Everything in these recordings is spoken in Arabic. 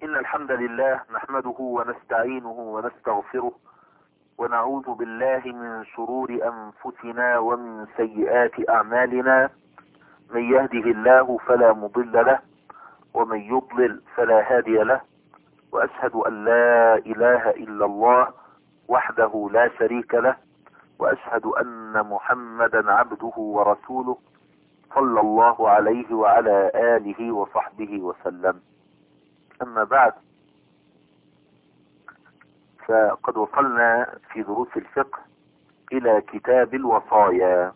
إن الحمد لله نحمده ونستعينه ونستغفره ونعوذ بالله من شرور أنفسنا ومن سيئات أعمالنا. من يهده الله فلا مضل له ومن يضلل فلا هادي له، وأشهد أن لا إله إلا الله وحده لا شريك له، وأشهد أن محمدا عبده ورسوله صلى الله عليه وعلى آله وصحبه وسلم. أما بعد، فقد وصلنا في دروس الفقه إلى كتاب الوصايا.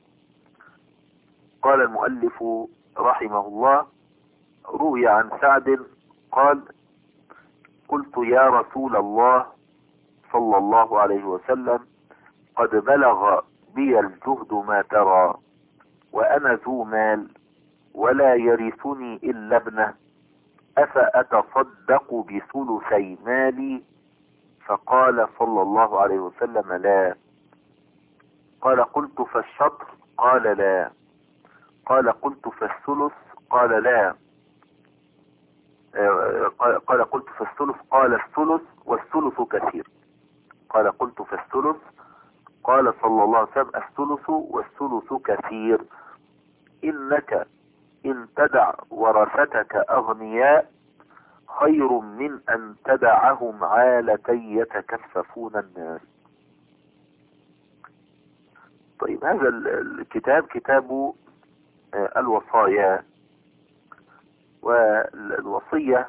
قال المؤلف رحمه الله: روي عن سعد قال: قلت يا رسول الله صلى الله عليه وسلم، قد بلغ بي الجهد ما ترى، وأنا ذو مال ولا يرثني إلا ابنه، أفأتصدق بثلثي مالي؟ فقال صلى الله عليه وسلم: لا. قال: قلت فالشطر؟ قال: لا. قال: قلت فالثلث؟ قال: لا. قال: قلت فالثلث؟ قال: الثلث والثلث كثير. قال: قلت فالثلث؟ قال صلى الله عليه وسلم: الثلث والثلث كثير. إنك إن تدع ورثتك أغنياء خير من أن تدعهم عالة يتكففون الناس. طيب، هذا الكتاب كتاب الوصايا. والوصية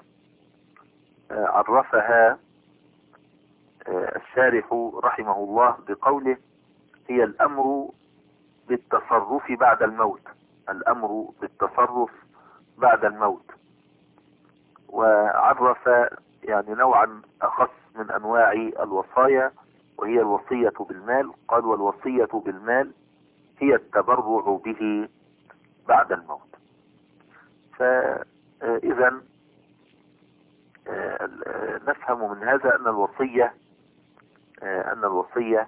عرفها الشارح رحمه الله بقوله: هي الأمر بالتصرف بعد الموت. الأمر بالتصرف بعد الموت. وعرف يعني نوعا أخص من أنواع الوصايا، وهي الوصية بالمال. قال: والوصية بالمال هي التبرع به بعد الموت. فإذا نفهم من هذا أن الوصية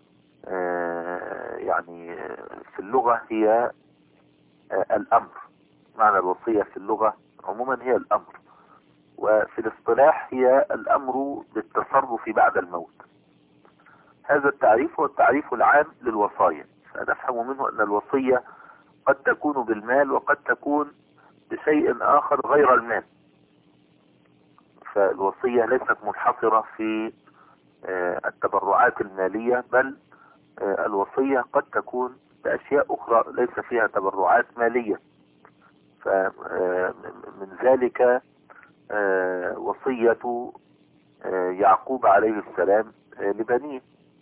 يعني في اللغة هي الأمر. معنى الوصية في اللغة عموما هي الأمر، وفي الاصطلاح هي الأمر بالتصرف بعد الموت. هذا التعريف هو التعريف العام للوصايا. فنفهم منه أن الوصية قد تكون بالمال وقد تكون بشيء آخر غير المال. فالوصية ليست منحصرة في التبرعات المالية، بل الوصية قد تكون بأشياء أخرى ليس فيها تبرعات مالية. فمن ذلك وصية يعقوب عليه السلام لبنيه،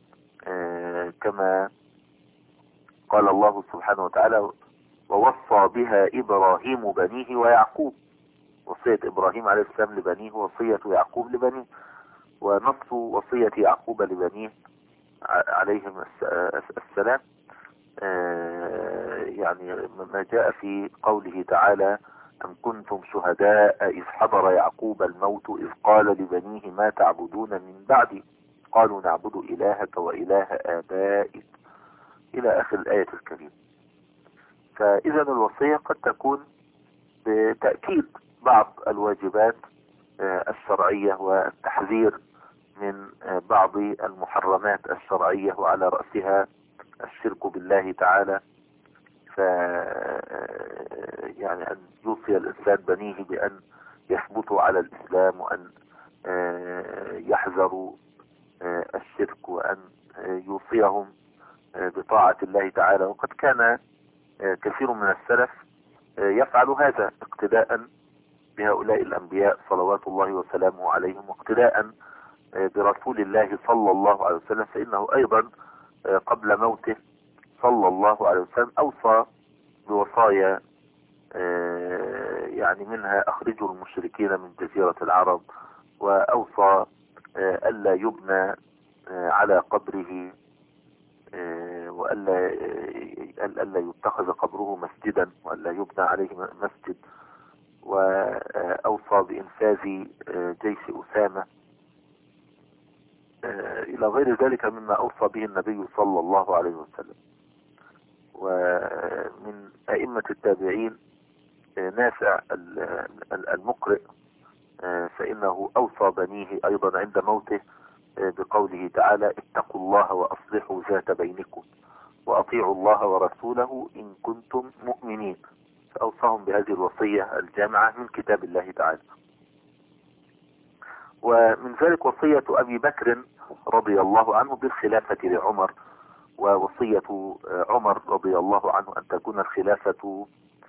كما قال الله سبحانه وتعالى: ووصى بها إبراهيم بنيه ويعقوب. وصية إبراهيم عليه السلام لبنيه، وصية يعقوب لبنيه. ونص وصية يعقوب لبنيه عليهم السلام يعني ما جاء في قوله تعالى: أم كنتم شهداء إذ حضر يعقوب الموت إذ قال لبنيه ما تعبدون من بعدي قالوا نعبد إلهك وإله آبائك، إلى آخر الآية الكريمة. فإذا الوصية قد تكون بتأكيد بعض الواجبات الشرعية والتحذير من بعض المحرمات الشرعية، وعلى رأسها الشرك بالله تعالى. يعني أن يوصي الإنسان بنيه بأن يثبتوا على الإسلام، وأن يحذروا الشرك، وأن يوصيهم بطاعة الله تعالى. وقد كان كثير من السلف يفعل هذا اقتداء بهؤلاء الأنبياء صلوات الله وسلامه عليهم، واقتداء برسول الله صلى الله عليه وسلم. فإنه أيضا قبل موته صلى الله عليه وسلم أوصى بوصايا، يعني منها: أخرجوا المشركين من جزيرة العرب، وأوصى ألا يبنى على قبره، وألا يتخذ قبره مسجدا، وألا يبنى عليه مسجد. وأوصى بإنفاذ جيش أسامة، إلى غير ذلك مما أوصى به النبي صلى الله عليه وسلم. ومن أئمة التابعين نافع المقرئ، فإن أنه أوصى بنيه أيضا عند موته بقوله تعالى: اتقوا الله وأصلحوا ذات بينكم وأطيعوا الله ورسوله إن كنتم مؤمنين. فأوصاهم بهذه الوصية الجامعة من كتاب الله تعالى. ومن ذلك وصية أبي بكر رضي الله عنه بالخلافة لعمر، ووصية عمر رضي الله عنه أن تكون الخلافة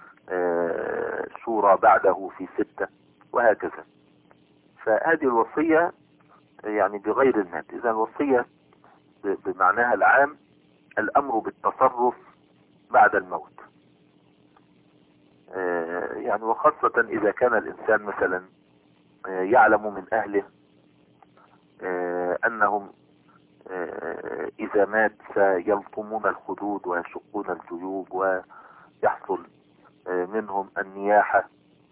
شورى بعده في 6، وهكذا. فهذه الوصية يعني بغير المال. إذا الوصية بمعناها العام الأمر بالتصرف بعد الموت، يعني وخاصة إذا كان الإنسان مثلا يعلم من أهله أنهم إذا مات سيلطمون الخدود ويشقون الجيوب ويحصل منهم النياحة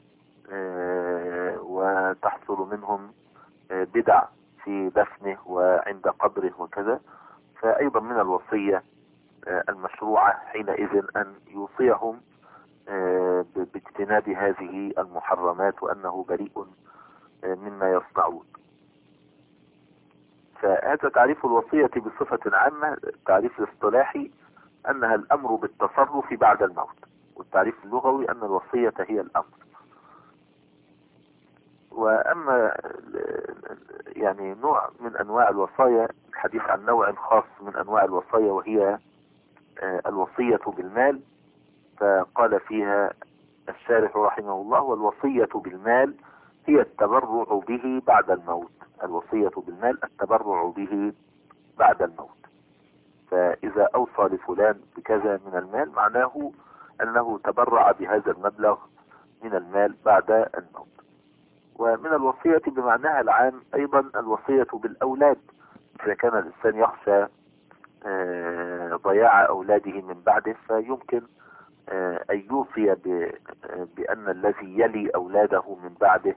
وتحصل منهم بدع في دفنه وعند قبره وكذا. فأيضا من الوصية المشروعة حينئذ أن يوصيهم باجتناب هذه المحرمات وأنه بريء مما يصنعون. فهذا تعريف الوصية بصفة عامة. التعريف الاصطلاحي أنها الأمر بالتصرف بعد الموت، والتعريف اللغوي أن الوصية هي الأمر. وأما يعني نوع من أنواع الوصايا، الحديث عن نوع خاص من أنواع الوصايا وهي الوصية بالمال. فقال فيها الشارح رحمه الله: والوصية بالمال هي التبرع به بعد الموت. الوصية بالمال التبرع به بعد الموت. فإذا أوصى لفلان بكذا من المال معناه أنه تبرع بهذا المبلغ من المال بعد الموت. ومن الوصية بمعناها العام أيضا الوصية بالأولاد. إذا كان الإنسان يخشى ضياع أولاده من بعده فيمكن أن يوصي بأن الذي يلي أولاده من بعده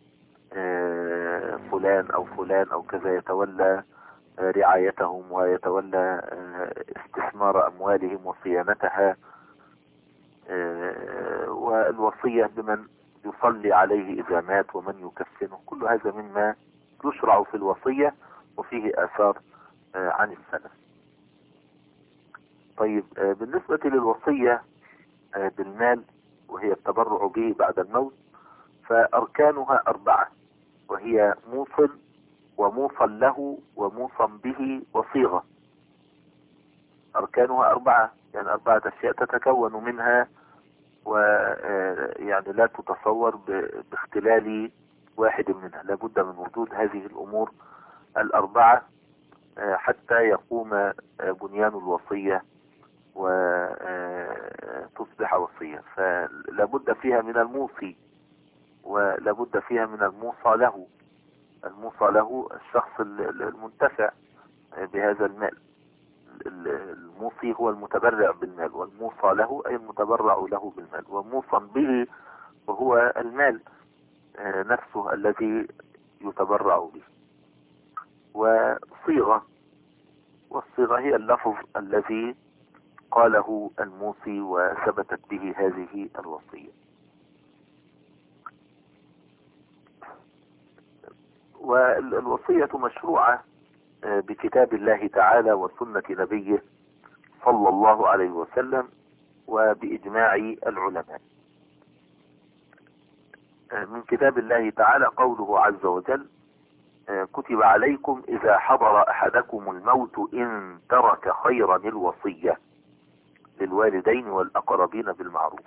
فلان أو فلان أو كذا يتولى رعايتهم ويتولى استثمار أموالهم وصيانتها. والوصية بمن يصلي عليه إذا مات ومن يكفنه. كل هذا مما يشرع في الوصية وفيه آثار عن السلف. طيب، بالنسبة للوصية بالمال وهي التبرع به بعد الموت، فأركانها 4، وهي موصل وموصل له وموصى به وصيغة. أركانها 4، يعني 4 أشياء تتكون منها، ويعني لا تتصور باختلال واحد منها. لابد من وجود هذه الأمور 4 حتى يقوم بنيان الوصية وتصبح وصية. فلابد فيها من الموصي، ولابد فيها من الموصى له. الموصى له الشخص المنتفع بهذا المال. الموصي هو المتبرع بالمال، والموصى له أي المتبرع له بالمال، وموصى به وهو المال نفسه الذي يتبرع به. وصيغة، والصيغة هي اللفظ الذي قاله الموصي وثبتت به هذه الوصية. والوصية مشروعة بكتاب الله تعالى وسنة نبيه صلى الله عليه وسلم وبإجماع العلماء. من كتاب الله تعالى قوله عز وجل: كتب عليكم إذا حضر أحدكم الموت إن ترك خيرا الوصية للوالدين والأقربين بالمعروف.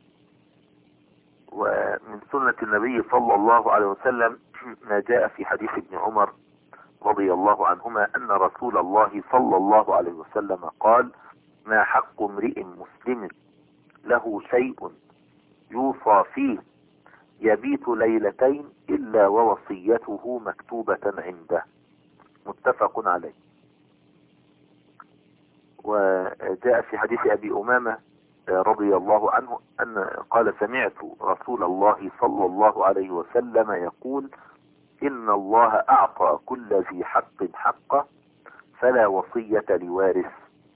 ومن سنة النبي صلى الله عليه وسلم ما جاء في حديث ابن عمر رضي الله عنهما أن رسول الله صلى الله عليه وسلم قال: ما حق امرئ مسلم له شيء يوصى فيه يبيت ليلتين إلا ووصيته مكتوبة عنده. متفق عليه. وجاء في حديث أبي أمامة رضي الله عنه أن قال: سمعت رسول الله صلى الله عليه وسلم يقول: إن الله أعطى كل ذي حق حقه فلا وصية لوارث.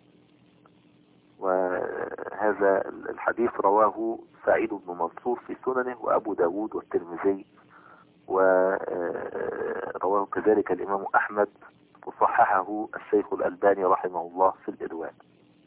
وهذا الحديث رواه سعيد بن منصور في سننه، وأبو داود والترمذي، وابن رواه كذلك الإمام أحمد، وصححه الشيخ الألباني رحمه الله في الإرواء.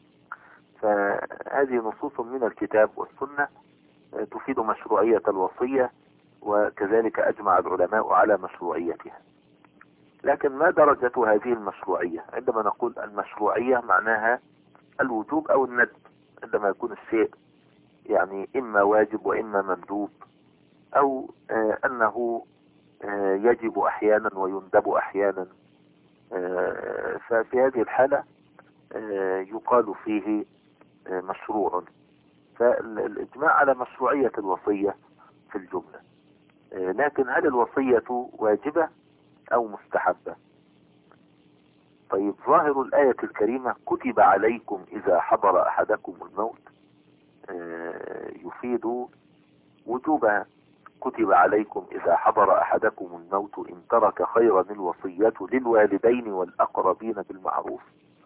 فهذه نصوص من الكتاب والسنة تفيد مشروعية الوصية، وكذلك أجمع العلماء على مشروعيتها. لكن ما درجة هذه المشروعية؟ عندما نقول المشروعية معناها الوجوب أو الندب، عندما يكون الشيء يعني إما واجب وإما مندوب، أو أنه يجب أحيانا ويندب أحيانا، ففي هذه الحالة يقال فيه مشروع. فالإجماع على مشروعية الوصية في الجملة. لكن هل الوصية واجبة أو مستحبة؟ طيب، ظاهر الآية الكريمة كتب عليكم إذا حضر أحدكم الموت يفيد وجوبها. كتب عليكم إذا حضر أحدكم الموت إن ترك خيرا الوصية للوالدين والأقربين بالمعروف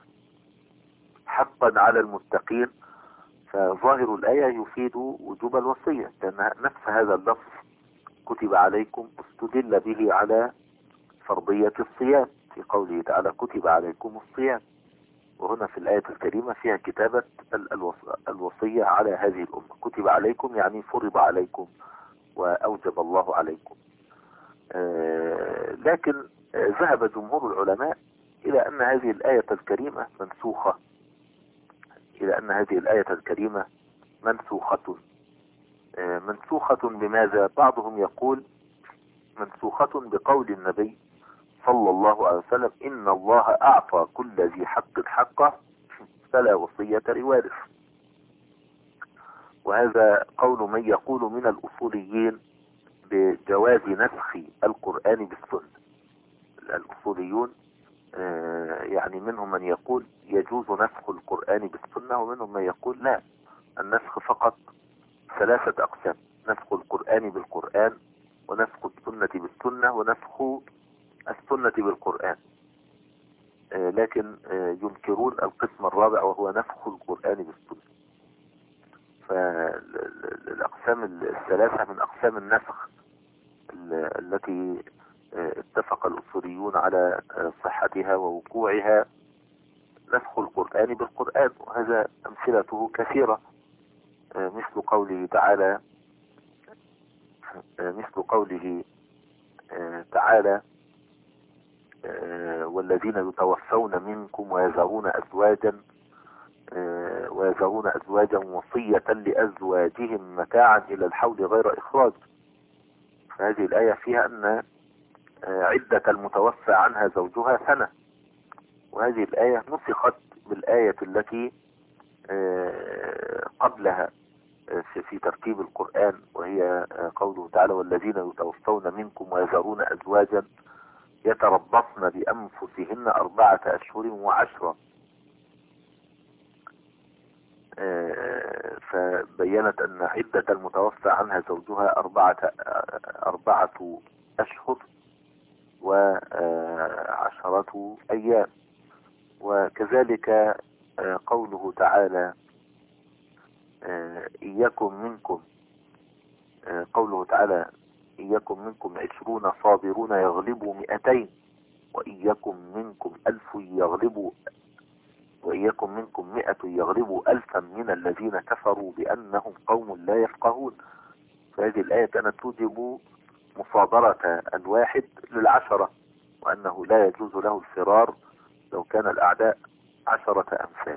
حقا على المتقين. فظاهر الآية يفيد وجوب الوصية، لأن نفس هذا اللفظ كتب عليكم استدل به على فرضية الصيام في قوله تعالى كتب عليكم الصيام، وهنا في الآية الكريمة فيها كتابة الوصية على هذه الأمة. كتب عليكم يعني فرض عليكم وأوجب الله عليكم. لكن ذهب جمهور العلماء إلى أن هذه الآية الكريمة منسوخة، منسوخة بماذا؟ بعضهم يقول منسوخة بقول النبي صلى الله عليه وسلم إن الله أعطى كل ذي حق حقه فلا وصية لوارث. وهذا قول من يقول من الأصوليين بجواز نسخ القرآن بالسنة. الأصوليون يعني منهم من يقول يجوز نسخ القرآن بالسنة، ومنهم من يقول لا، النسخ فقط 3 أقسام: نسخ القرآن بالقرآن، ونسخ السنة بالسنة، ونسخ السنة بالقرآن. لكن ينكرون القسم الرابع وهو نسخ القرآن بالسنة. فالأقسام 3 من أقسام النسخ التي اتفق الأصوليون على صحتها ووقوعها نسخ القرآن بالقرآن، وهذا أمثلته كثيرة، مثل قوله تعالى والذين يتوفون منكم ويذرون أزواجا وصية لأزواجهم متاعا إلى الحول غير إخراج. فهذه الآية فيها أن عدة المتوفى عنها زوجها سنة، وهذه الآية نسخت بالآية التي قبلها في ترتيب القرآن، وهي قوله تعالى والذين يتوفون منكم ويذرون أزواجا يتربصن بأنفسهن 4 أشهر و10. فبينت أن عدة المتوفى عنها زوجها 4 أشهر و10 أيام. وكذلك قوله تعالى إياكم منكم 20 صابرون يغلبوا 200 وإياكم منكم 100 يغلبوا 1000 من الذين كفروا بأنهم قوم لا يفقهون. فهذه الآية كانت توجب مصابرة الواحد ل10، وأنه لا يجوز له الفرار لو كان الأعداء 10 أمثال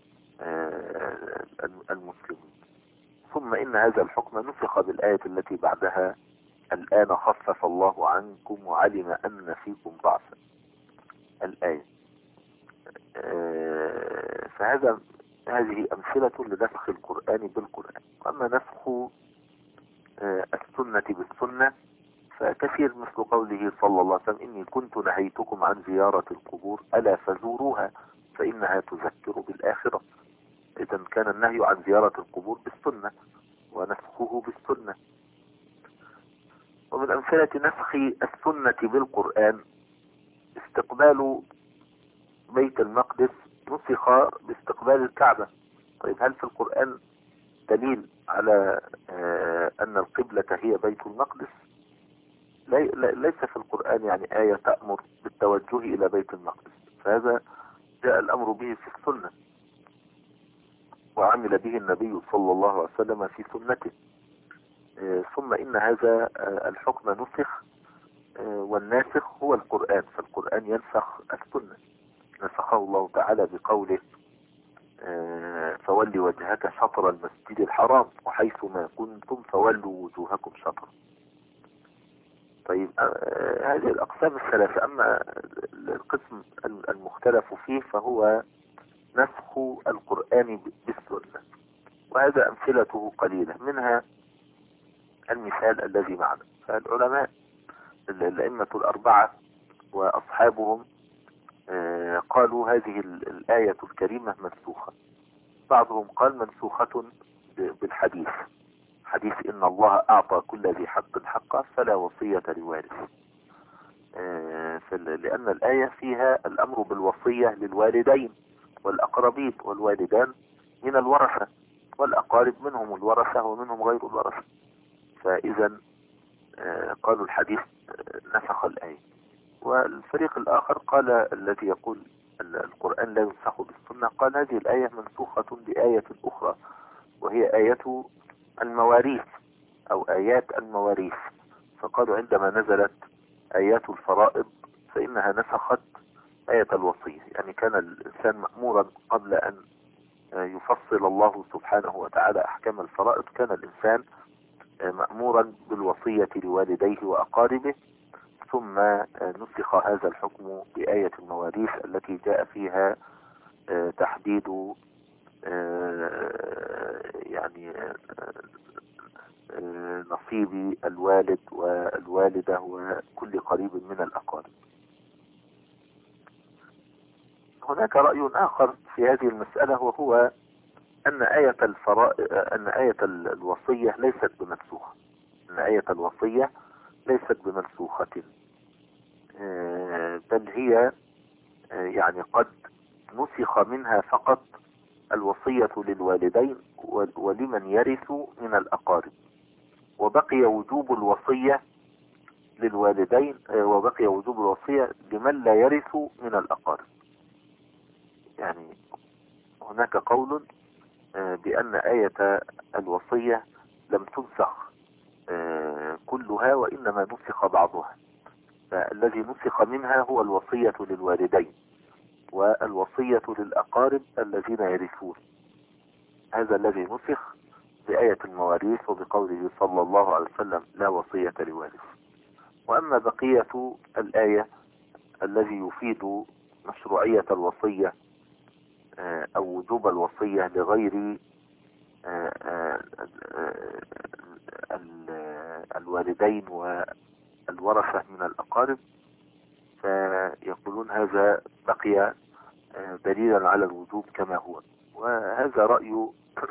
المسلمين. ثم إن هذا الحكم نسخ بالآية التي بعدها الآن خفف الله عنكم وعلم أن فيكم ضعفا الآية. هذه أمثلة لنسخ القرآن بالقرآن. أما نسخ السنة بالسنة فكثير، مثل قوله صلى الله عليه وسلم إني كنت نهيتكم عن زيارة القبور ألا فزوروها فإنها تذكر بالآخرة. إذا كان النهي عن زيارة القبور بالسنة ونسخه بالسنة. ومن أمثلة نسخ السنة بالقرآن استقبال بيت المقدس نسخ باستقبال الكعبة. طيب، هل في القرآن دليل على أن القبلة هي بيت المقدس؟ ليس في القرآن يعني آية تأمر بالتوجه إلى بيت المقدس، فهذا جاء الأمر به في السنة، وعمل به النبي صلى الله عليه وسلم في سنته. ثم إن هذا الحكم نسخ، والناسخ هو القرآن، فالقرآن ينسخ السنة. نسخه الله تعالى بقوله فولي وجهك شطر المسجد الحرام وحيث ما كنتم فولوا وجوهكم شطر. طيب هذه الأقسام الثلاثة. أما القسم المختلف فيه فهو نسخ القرآن بالسنة، وهذا أمثلته قليلة، منها المثال الذي معنا. فالعلماء الأئمة الأربعة وأصحابهم قالوا هذه الآية الكريمة منسوخة. بعضهم قال منسوخة بالحديث، حديث إن الله أعطى كل ذي حق حقه فلا وصية لوارث، لأن الآية فيها الأمر بالوصية للوالدين والأقربين، والوالدان من الورثة، والأقارب منهم الورثة ومنهم غير الورثة. فإذا قالوا الحديث نسخ الآية. والفريق الآخر قال الذي يقول القرآن لا ينسخ بالسنة، قال هذه الآية منسوخة بآية أخرى، وهي آية المواريث أو آيات المواريث. فقالوا عندما نزلت آيات الفرائض فإنها نسخت آية الوصية، يعني كان الإنسان مأمورا قبل أن يفصل الله سبحانه وتعالى أحكام الفرائض، كان الإنسان مأمورا بالوصية لوالديه وأقاربه، ثم نسخ هذا الحكم بآية المواريث التي جاء فيها تحديد يعني نصيب الوالد والوالدة وكل قريب من الأقارب. هناك رأي آخر في هذه المسألة، وهو أن آية الوصية ليست بمنسوخة، أن آية الوصية ليست بمنسوخة، بل هي يعني قد نسخ منها فقط الوصية للوالدين ولمن يرث من الأقارب، وبقي وجوب الوصية للوالدين، وبقي وجوب الوصية لمن لا يرث من الأقارب. يعني هناك قول بأن آية الوصية لم تنسخ كلها، وإنما نسخ بعضها، فالذي نسخ منها هو الوصية للوالدين والوصية للأقارب الذين يرثون، هذا الذي نسخ بآية المواريث وبقوله صلى الله عليه وسلم لا وصية لوارث. وأما بقية الآية الذي يفيد مشروعية الوصية أو وجوب الوصية لغير الوالدين والورثة من الأقارب، فيقولون هذا بقي دليلا على الوجوب كما هو. وهذا رأي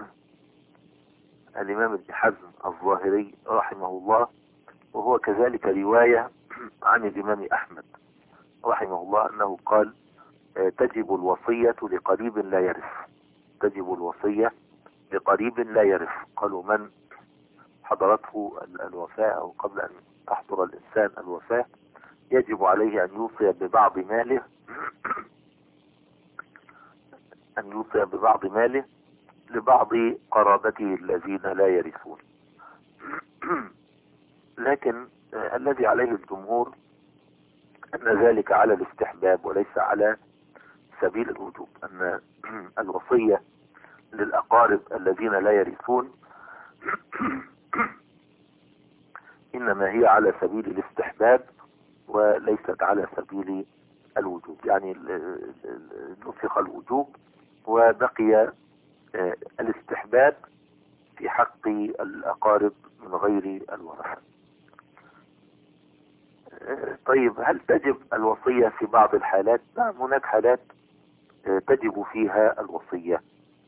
الإمام ابن حزم الظاهري رحمه الله، وهو كذلك رواية عن الإمام أحمد رحمه الله أنه قال تجب الوصية لقريب لا يرث، تجب الوصية لقريب لا يرث. قالوا من حضرته الوفاة أو قبل أن تحضر الإنسان الوفاة يجب عليه أن يوصي ببعض ماله لبعض قرابته الذين لا يرثون. لكن الذي عليه الجمهور أن ذلك على الاستحباب وليس على سبيل الوجوب، أن الوصية للأقارب الذين لا يرثون إنما هي على سبيل الاستحباب وليست على سبيل الوجوب، يعني نسخ الوجوب وبقي الاستحباب في حق الأقارب من غير الورثة. طيب هل تجب الوصية في بعض الحالات؟ نعم، هناك حالات تجب فيها الوصية،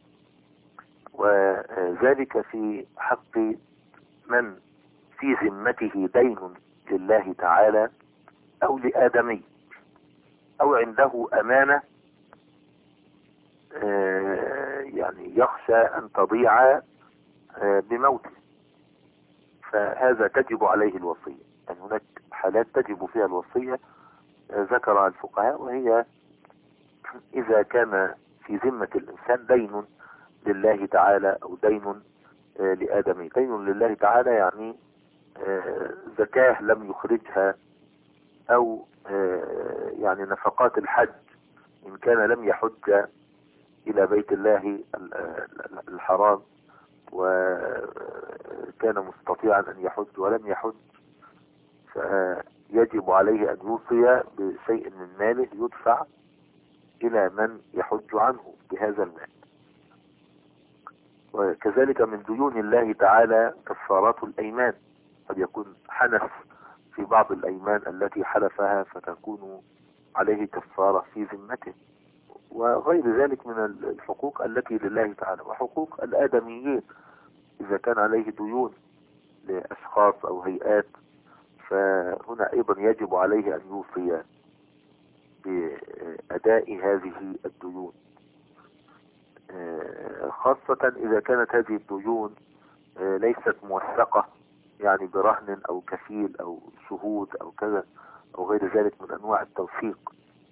وذلك في حق من في ذمته دين لله تعالى أو لآدمي أو عنده أمانة يعني يخشى أن تضيع بموته، فهذا تجب عليه الوصية. يعني هناك حالات تجب فيها الوصية ذكرها الفقهاء، وهي إذا كان في ذمة الإنسان دين لله تعالى أو دين لآدمي. دين لله تعالى يعني زكاة لم يخرجها، أو يعني نفقات الحج إن كان لم يحج إلى بيت الله الحرام وكان مستطيعا أن يحج ولم يحج، فيجب عليه أن يوصي بشيء من ماله يدفع إلى من يحج عنه بهذا المال. وكذلك من ديون الله تعالى كفارات الأيمان، قد يكون حنث في بعض الأيمان التي حلفها فتكون عليه كفارة في ذمته، وغير ذلك من الحقوق التي لله تعالى، وحقوق الآدميين إذا كان عليه ديون لأشخاص أو هيئات، فهنا أيضا يجب عليه أن يوصي بأداء هذه الديون، خاصة إذا كانت هذه الديون ليست موثقة، يعني برهن أو كفيل أو شهود أو كذا أو غير ذلك من أنواع التوثيق.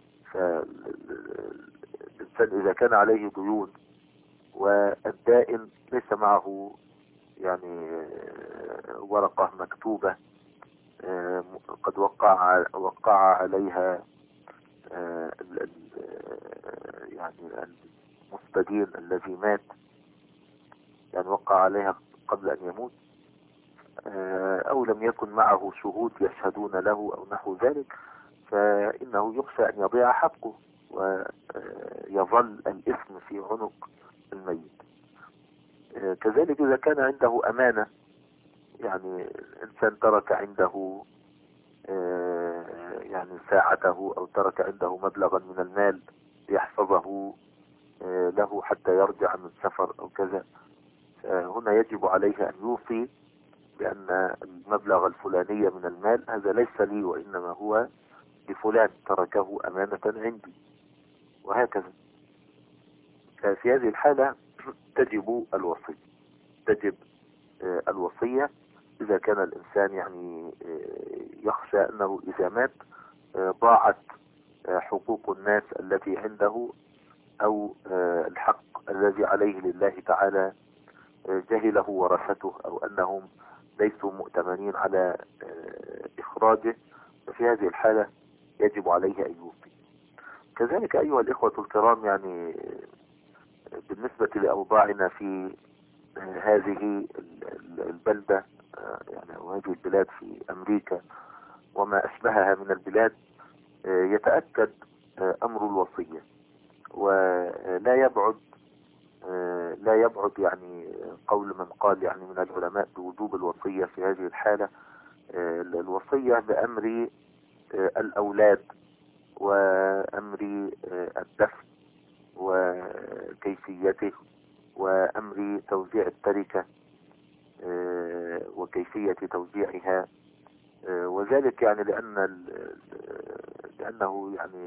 فالإنسان إذا كان عليه ديون والدائن ليس معه يعني ورقة مكتوبة قد وقع عليها يعني المستدين الذي مات، يعني وقع عليها قبل أن يموت، أو لم يكن معه شهود يشهدون له أو نحو ذلك، فإنه يخشى أن يضيع حقه ويظل الإثم في عنق الميت. كذلك إذا كان عنده أمانة، يعني إنسان ترك عنده يعني ساعته أو ترك عنده مبلغا من المال ليحفظه له حتى يرجع من سفر أو كذا، هنا يجب عليه أن يوصي بأن المبلغ الفلاني من المال هذا ليس لي وإنما هو لفلان تركه أمانة عندي، وهكذا. ففي هذه الحالة تجب الوصية، تجب الوصية إذا كان الإنسان يعني يخشى أنه إذا مات ضاعت حقوق الناس التي عنده، أو الحق الذي عليه لله تعالى جهله ورثته، أو أنهم ليسوا مؤتمنين على إخراجه، ففي هذه الحالة يجب عليه أن يوصي. كذلك أيها الإخوة الكرام، يعني بالنسبة لأوضاعنا في هذه البلدة يعني وهذه البلاد في أمريكا وما أشبهها من البلاد، يتأكد أمر الوصية، ولا يبعد يعني قول من قال يعني من العلماء بوجوب الوصية في هذه الحالة. الوصية بأمر الأولاد وأمر الدفن وكيفيته وأمر توزيع التركة وكيفية توزيعها، وذلك يعني لأنه يعني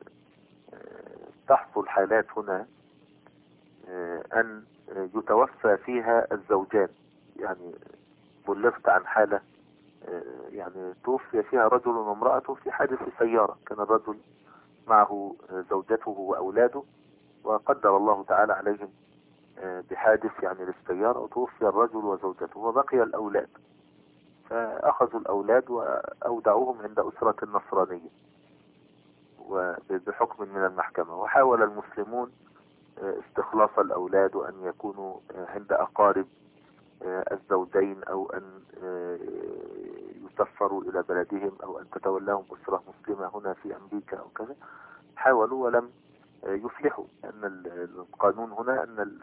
تحصل حالات هنا أن يتوفى فيها الزوجان. يعني بلغت عن حالة يعني توفي فيها رجل وامرأته في حادث سيارة، كان الرجل معه زوجته وأولاده، وقدر الله تعالى عليهم بحادث يعني للسيارة، وتوفي الرجل وزوجته وبقي الأولاد، فأخذوا الأولاد وأودعوهم عند أسرة نصرانية وبحكم من المحكمة، وحاول المسلمون استخلاص الأولاد وأن يكونوا عند أقارب الزوجين، أو أن يسفروا إلى بلدهم، أو أن تتولاهم أسرة مسلمة هنا في أمريكا أو كذا. حاولوا ولم يفلحوا، أن القانون هنا أن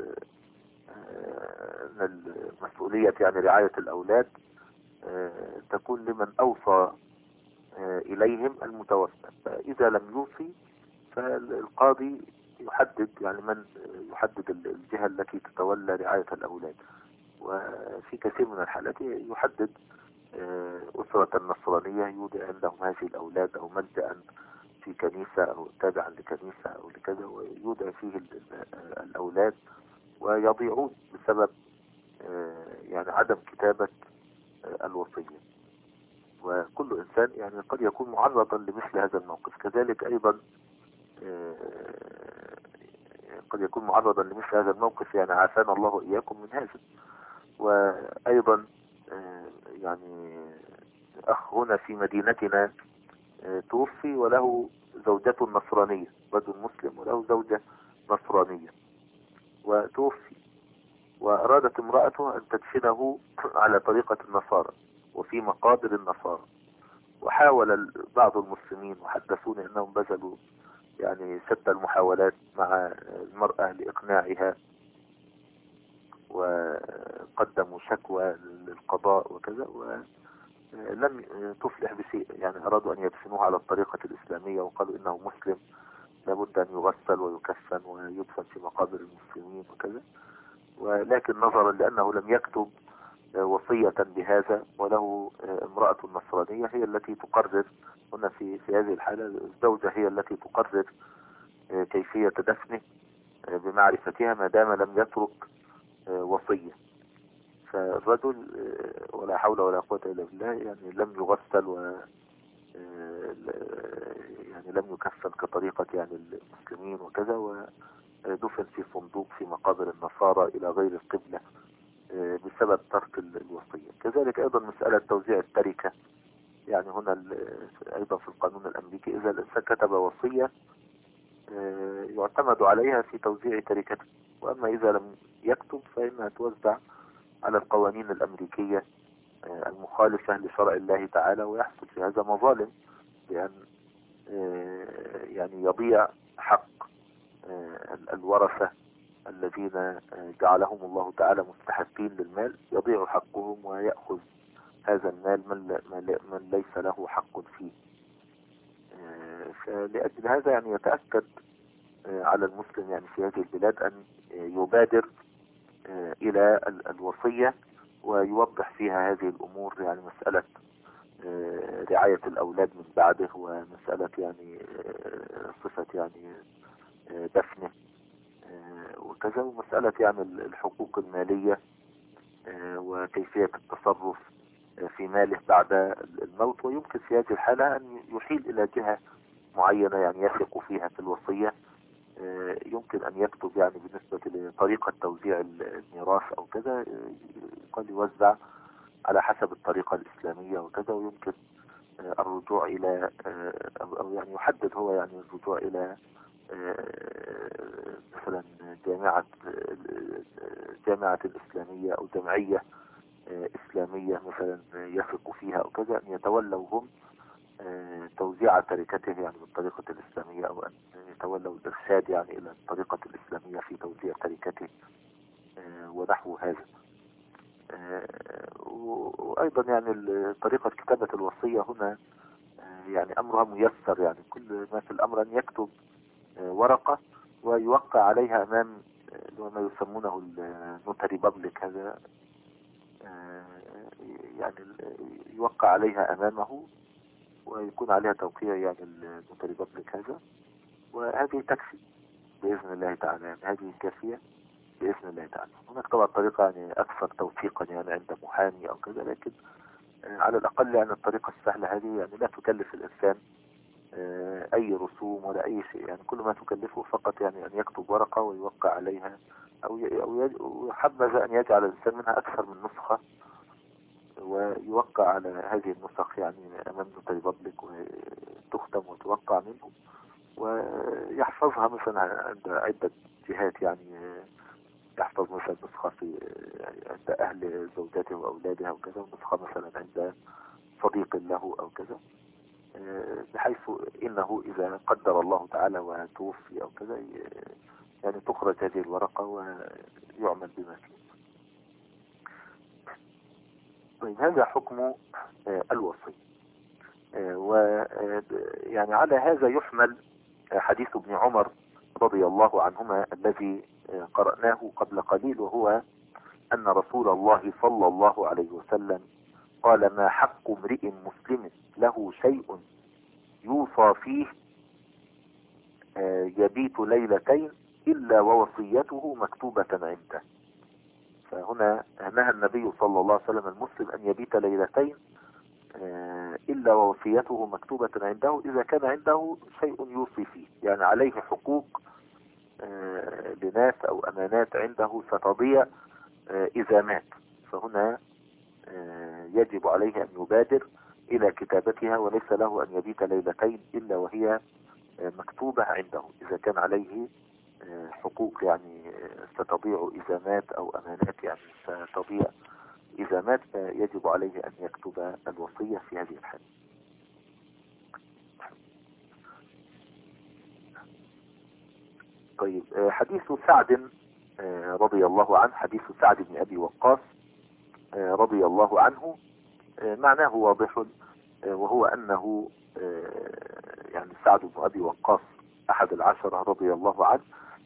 المسؤولية يعني رعاية الأولاد تكون لمن أوصى إليهم المتوفى، فإذا لم يوصي فالقاضي يحدد يعني من يحدد الجهة التي تتولى رعاية الأولاد، وفي كثير من الحالات يحدد أسرة النصرانية يودع عندهم هذه الأولاد، أو ملجأ في كنيسة أو تابعا لكنيسة أو لكذا، ويودع فيه الأولاد ويضيعون بسبب يعني عدم كتابة الوصية. وكل إنسان يعني قد يكون معرضا لمثل هذا الموقف. كذلك أيضا قد يكون معرضا لمثل هذا الموقف، يعني عافانا الله وإياكم من هذا. وأيضا يعني أخ هنا في مدينتنا توفي وله زوجة نصرانية، رجل مسلم وله زوجة نصرانية، وتوفي وأرادت امرأته أن تدفنه على طريقة النصارى وفي مقابر النصارى. وحاول بعض المسلمين وحدثوني أنهم بذلوا يعني شتى المحاولات مع المرأة لإقناعها، وقدموا شكوى للقضاء وكذا، ولم تفلح بشيء. يعني أرادوا أن يدفنوه على الطريقة الإسلامية وقالوا إنه مسلم لابد أن يغسل ويكفن ويدفن في مقابر المسلمين وكذا، ولكن نظرا لأنه لم يكتب وصية بهذا وله امرأة نصرانية هي التي تقرر هنا في هذه الحالة، الزوجة هي التي تقرر كيفية دفنه بمعرفتها ما دام لم يترك وصية. فالرجل ولا حول ولا قوة إلا بالله يعني لم يغسل و يعني لم يكفن كطريقة يعني المسلمين وكذا، ودفن في صندوق في مقابر النصارى إلى غير القبلة بسبب ترك الوصية. كذلك أيضا مسألة توزيع التركة، يعني هنا أيضا في القانون الأمريكي إذا الإنسان كتب وصية يعتمد عليها في توزيع تركته، وأما إذا لم يكتب فإنها توزع على القوانين الأمريكية المخالفة لشرع الله تعالى، ويحصل في هذا مظالم بأن يعني يضيع حق الورثة الذين جعلهم الله تعالى مستحقين للمال، يضيع حقهم ويأخذ هذا المال من ليس له حق فيه. فلأجل هذا يعني يتأكد على المسلم يعني في هذه البلاد أن يبادر إلى الوصية ويوضح فيها هذه الأمور، يعني مسألة رعاية الأولاد من بعده، ومسألة يعني صفة يعني دفنه وكذا، ومسألة يعني الحقوق المالية وكيفية التصرف في ماله بعد الموت. ويمكن في هذه الحالة أن يحيل إلى جهة معينة يعني يثق فيها في الوصية، يمكن أن يكتب يعني بالنسبة لطريقة توزيع الميراث أو كذا قد يوزع على حسب الطريقة الإسلامية وكذا، ويمكن الرجوع إلى أو يعني يحدد هو يعني الرجوع إلى مثلا جامعة الإسلامية أو جمعية إسلامية مثلا يثق فيها أو كذا، أن يتولوا هم توزيع تركته يعني بالطريقة الإسلامية، أو أن يتولوا الإرشاد يعني إلى الطريقة الإسلامية في توزيع تركته ونحو هذا. وأيضا يعني طريقة كتابة الوصية هنا يعني أمرها ميسر، يعني كل ما في الأمر أن يكتب ورقة ويوقع عليها أمام ما يسمونه النوتاري بابليك، هذا يعني يوقع عليها أمامه ويكون عليها توقيع يعني النوتاري بابليك هذا، وهذه تكفي بإذن الله تعالى، يعني هذه كافية بإذن الله تعالى. هناك طبعا طريقة يعني أكثر توثيقا يعني عند محامي أو كذا، لكن على الأقل يعني الطريقة السهلة هذه يعني لا تكلف الإنسان أي رسوم ولا أي شيء، يعني كل ما تكلفه فقط يعني أن يكتب ورقة ويوقع عليها، أو حبذا أن يجعل الإنسان منها أكثر من نسخة ويوقع على هذه النسخ يعني أمام نوتاري بابليك وتختم وتوقع منه، ويحفظها مثلا عند عدة جهات، يعني يحفظ مثلا نسخة في عند أهل زوجته وأولادها وكذا، ونسخة مثلا عند صديق له أو كذا، بحيث إنه إذا قدر الله تعالى وتوفي أو كذا يعني تخرج هذه الورقة ويعمل بما فيه. طيب هذا حكم الوصي. ويعني على هذا يحمل حديث ابن عمر رضي الله عنهما الذي قرأناه قبل قليل، وهو أن رسول الله صلى الله عليه وسلم قال: ما حق امرئ مسلم له شيء يوصى فيه يبيت ليلتين إلا ووصيته مكتوبة عنده. فهنا نهى النبي صلى الله عليه وسلم المسلم أن يبيت ليلتين إلا ووصيته مكتوبة عنده إذا كان عنده شيء يوصي فيه، يعني عليه حقوق لناس أو أمانات عنده ستضيع إذا مات، فهنا يجب عليه أن يبادر إلى كتابتها، وليس له أن يبيت ليلتين إلا وهي مكتوبة عنده إذا كان عليه حقوق يعني ستضيع إذا مات، أو أمانات يعني ستضيع إذا مات، فيجب عليه أن يكتب الوصية في هذه الحالة. طيب، حديث سعد رضي الله عنه، حديث سعد بن أبي وقاص رضي الله عنه معناه واضح، وهو أنه يعني سعد بن أبي وقاص أحد العشرة رضي الله عنه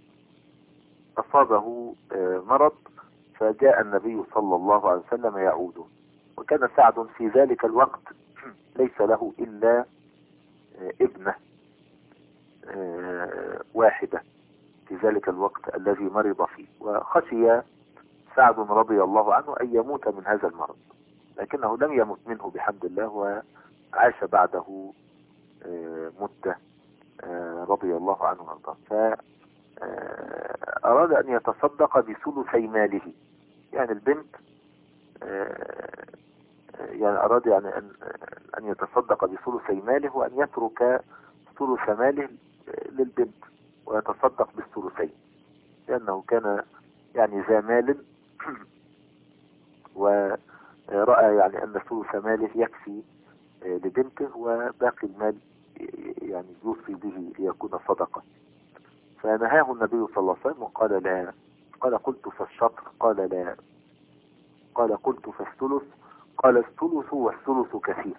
أصابه مرض، فجاء النبي صلى الله عليه وسلم يعوده، وكان سعد في ذلك الوقت ليس له إلا ابنة واحدة في ذلك الوقت الذي مرض فيه، وخشي سعد رضي الله عنه أن يموت من هذا المرض، لكنه لم يمت منه بحمد الله، وعاش بعده مدة رضي الله عنه وارضاه. فأراد أن يتصدق بثلثي ماله، يعني البنت يعني أراد يعني أن يتصدق بثلثي ماله، وأن يترك ثلث ماله للبنت ويتصدق بالثلثين، لأنه كان يعني ذا مال ورأى يعني أن ثلث ماله يكفي لبنته، وباقي المال يعني يوصي به ليكون صدقة. فنهاه النبي صلى الله عليه وسلم وقال لا، قال قلت فالشطر، قال لا، قال قلت فالثلث، قال الثلث والثلث كثير.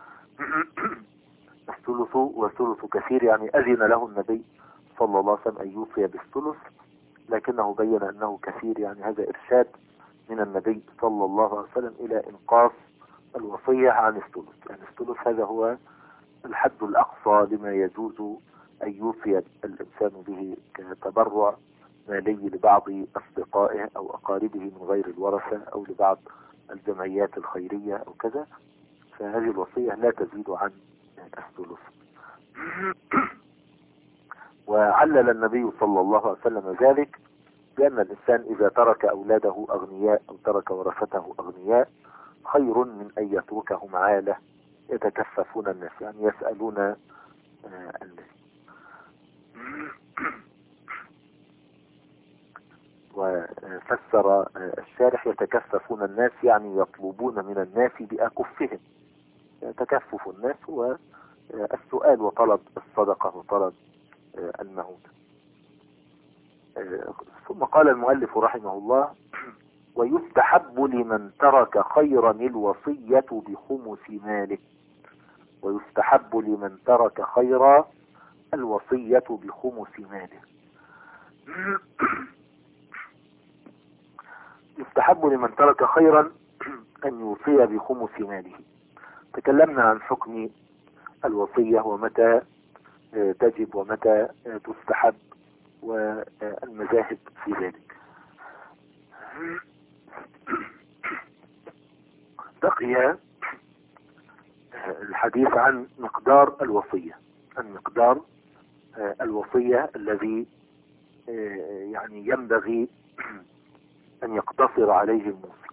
الثلث والثلث كثير، يعني أذن له النبي صلى الله عليه وسلم أن يوصي بالثلث، لكنه بين أنه كثير، يعني هذا إرشاد من النبي صلى الله عليه وسلم إلى إنقاص الوصية عن الثلث، يعني الثلث هذا هو الحد الأقصى لما يجوز أن يوصي الإنسان به كتبرع مالي لبعض أصدقائه أو أقاربه من غير الورثة، أو لبعض الجمعيات الخيرية أو كذا، فهذه الوصية لا تزيد عن الثلث. وعلل النبي صلى الله عليه وسلم ذلك بأن الإنسان إذا ترك أولاده أغنياء أو ترك ورثته أغنياء خير من أن يتركهم عالة يتكففون الناس، يعني يسألون الناس. وفسر الشارح يتكففون الناس، يعني يطلبون من الناس بأكفهم. تكفف الناس هو السؤال وطلب الصدقة وطلب المعونة. ثم قال المؤلف رحمه الله: ويستحب لمن ترك خيرا الوصية بخمس ماله. ويستحب لمن ترك خيرا الوصية بخمس ماله. يستحب لمن ترك خيرا أن يوصي بخمس ماله. تكلمنا عن حكم الوصية ومتى تجب ومتى تستحب والمذاهب في ذلك. بقي الحديث عن مقدار الوصية، عن مقدار الوصية الذي يعني ينبغي أن يقتصر عليه الموصي.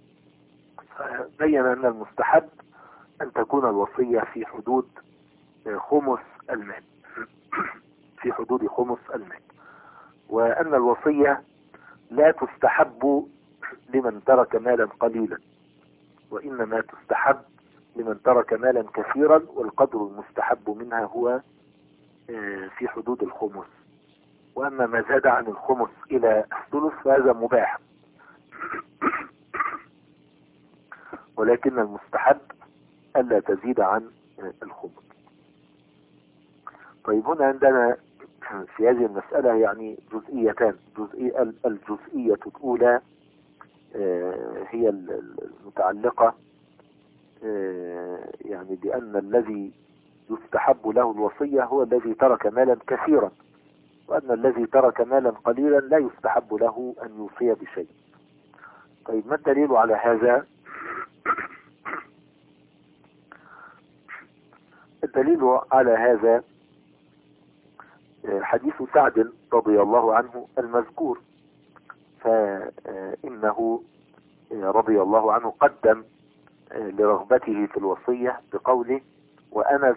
بين أن المستحب أن تكون الوصية في حدود خمس المال، في حدود خمس المال، وأن الوصية لا تستحب لمن ترك مالا قليلا، وإنما تستحب لمن ترك مالا كثيرا، والقدر المستحب منها هو في حدود الخمس. وأما ما زاد عن الخمس إلى الثلث فهذا مباح، ولكن المستحب ألا تزيد عن الخمس. طيب، هنا عندنا في هذه المسألة يعني جزئيتان. الجزئية الأولى هي المتعلقة يعني بأن الذي يستحب له الوصية هو الذي ترك مالا كثيرا، وأن الذي ترك مالا قليلا لا يستحب له أن يوصي بشيء. طيب، ما الدليل على هذا؟ والدليل على هذا حديث سعد رضي الله عنه المذكور. فإنه رضي الله عنه قدم لرغبته في الوصية بقوله: وأنا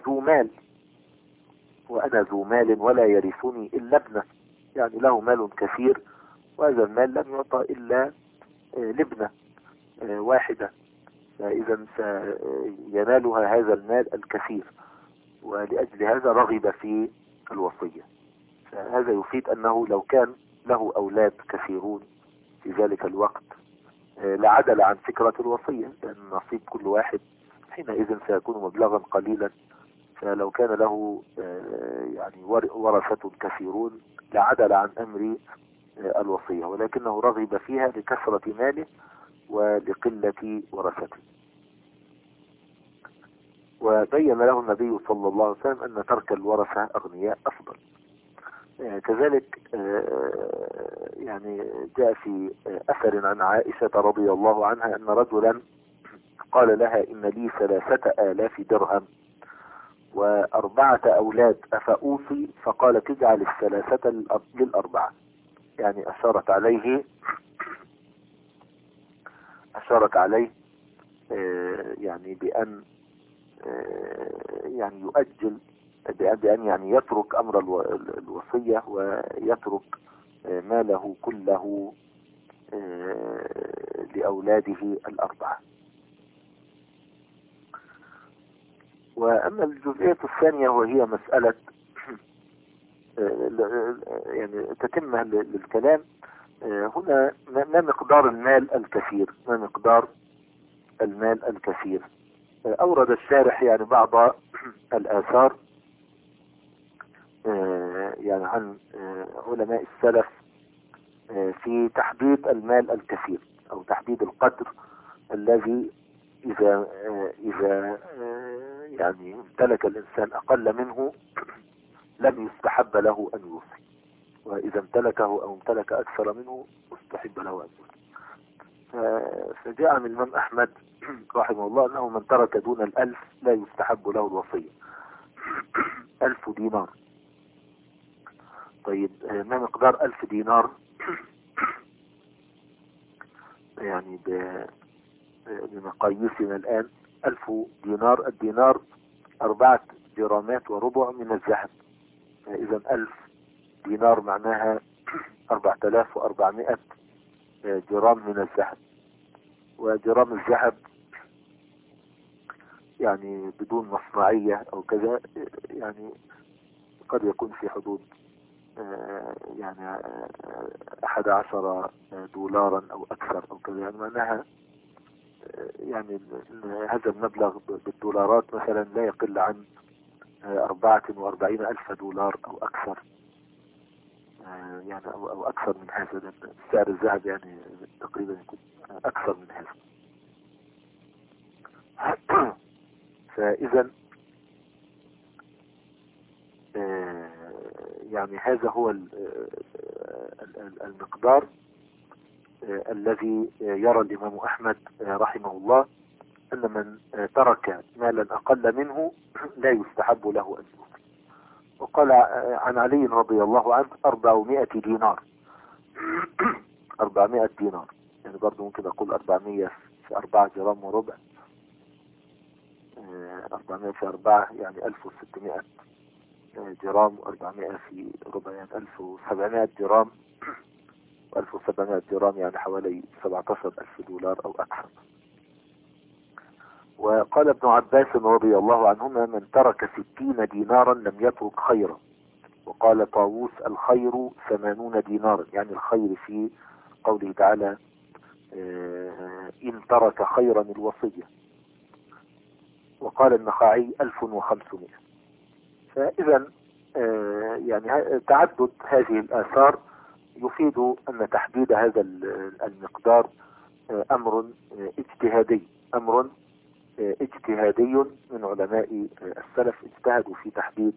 ذو مال ولا يرثني إلا ابنه. يعني له مال كثير، وهذا المال لم يعطى إلا لابنة واحدة، فإذا سينالها هذا المال الكثير، ولأجل هذا رغب في الوصية. فهذا يفيد أنه لو كان له أولاد كثيرون في ذلك الوقت لعدل عن فكرة الوصية، لأن نصيب كل واحد حينئذ سيكون مبلغا قليلا. فلو كان له يعني ورثة كثيرون لعدل عن أمر الوصية، ولكنه رغب فيها لكثرة ماله ولقلة ورثته. وبين له النبي صلى الله عليه وسلم أن ترك الورثة أغنياء أفضل. كذلك يعني جاء في أثر عن عائشة رضي الله عنها أن رجلا قال لها: إن لي 3000 درهم و4 أولاد أفأوصي؟ فقالت: اجعل 3 للأربعة. يعني أشارت عليه يعني بأن يعني يؤجل، بأن يعني يترك أمر الوصية ويترك ماله كله لأولاده 4. وأما الجزئية الثانية وهي مسألة يعني تتمة للكلام هنا، ما مقدار المال الكثير؟ ما مقدار المال الكثير؟ أورد الشارح يعني بعض الآثار يعني عن علماء السلف في تحديد المال الكثير، أو تحديد القدر الذي إذا يعني امتلك الإنسان أقل منه لم يستحب له أن يوصي، وإذا امتلكه أو امتلك أكثر منه استحب له أن يوصي. فجاء عن الإمام أحمد رحمه الله أنه من ترك دون 1000 لا يستحب له الوصية. 1000 دينار. طيب ما مقدار 1000 دينار؟ يعني بمقاييسنا الآن 1000 دينار، الدينار 4 جرامات وربع من الذهب. إذا 1000 دينار معناها 4400 جرام من الذهب. وجرام الذهب يعني بدون مصنعية أو كذا يعني قد يكون في حدود يعني 11 دولارا أو أكثر أو كذا. يعني معناها يعني هذا المبلغ بالدولارات مثلا لا يقل عن 44,000 دولار أو أكثر، يعني أو أكثر من هذا. سعر الذهب يعني تقريبا يكون أكثر من هذا. فإذا يعني هذا هو المقدار الذي يرى الإمام أحمد رحمه الله أن من ترك مالا أقل منه لا يستحب له أن يوصي. وقال عن علي رضي الله عنه 400 دينار. 400 دينار يعني برضو ممكن أقول 400 في 4 جرام وربع. 400 في 4 يعني 1600 جرام، 400 في ربع يعني 1700 جرام، 1700 جرام يعني حوالي 17,000 دولار أو أكثر. وقال ابن عباس رضي الله عنهما: من ترك 60 دينارا لم يترك خيرا. وقال طاووس: الخير 80 دينارا، يعني الخير في قوله تعالى: إن ترك خيرا الوصية. وقال النخعي: 1500. فإذا يعني تعدد هذه الآثار يفيد أن تحديد هذا المقدار أمر اجتهادي من علماء السلف، اجتهدوا في تحديد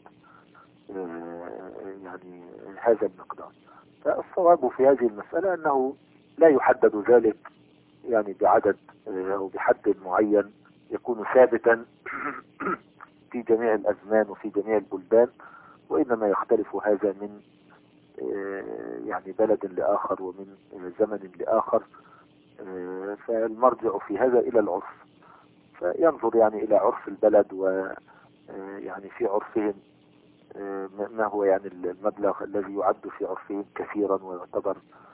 يعني هذا المقدار. فالصواب في هذه المسألة أنه لا يحدد ذلك يعني بعدد أو بحد معين يكون ثابتا في جميع الأزمان وفي جميع البلدان، وإنما يختلف هذا من يعني بلد لآخر ومن زمن لآخر. فالمرجع في هذا إلى العرف، فينظر يعني إلى عرف البلد، ويعني في عرفهم ما هو يعني المبلغ الذي يعد في عرفهم كثيرا ويعتبر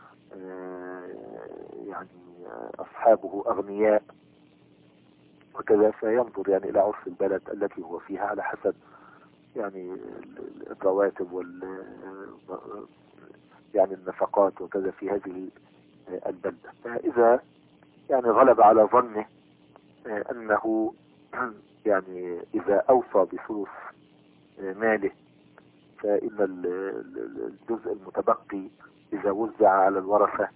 يعني أصحابه أغنياء وكذا. فينظر يعني إلى عرف البلد التي هو فيها على حسب يعني الرواتب يعني النفقات وكذا في هذه البلدة. فإذا يعني غلب على ظنه أنه يعني إذا أوصى بثلث ماله فإن الجزء المتبقي إذا وزع على الورثة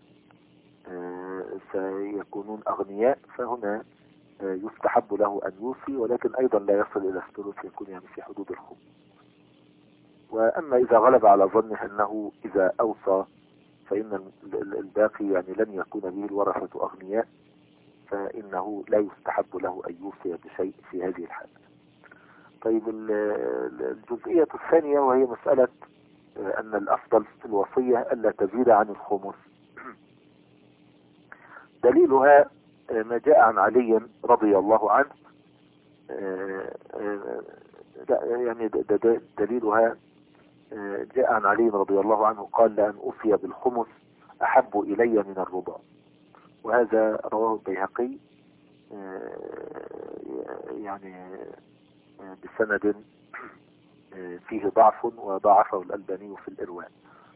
سيكونون أغنياء، فهنا يستحب له أن يوصي، ولكن أيضا لا يصل إلى الثلث، يكون يعني في حدود الخمس. وأما إذا غلب على ظنه أنه إذا أوصى فإن الباقي يعني لن يكون به الورثة أغنياء، فإنه لا يستحب له أن يوصي بشيء في هذه الحالة. طيب الجزئية الثانية وهي مسألة أن الأفضل في الوصية ألا تزيد عن الخمس. دليلها ما جاء عن علي رضي الله عنه، يعني دليلها جاء عن علي رضي الله عنه قال: لأن أوصي بالخمس أحب إلي من الربع. وهذا رواه البيهقي يعني بسند فيه ضعف، وضعفه الألباني في الإرواء.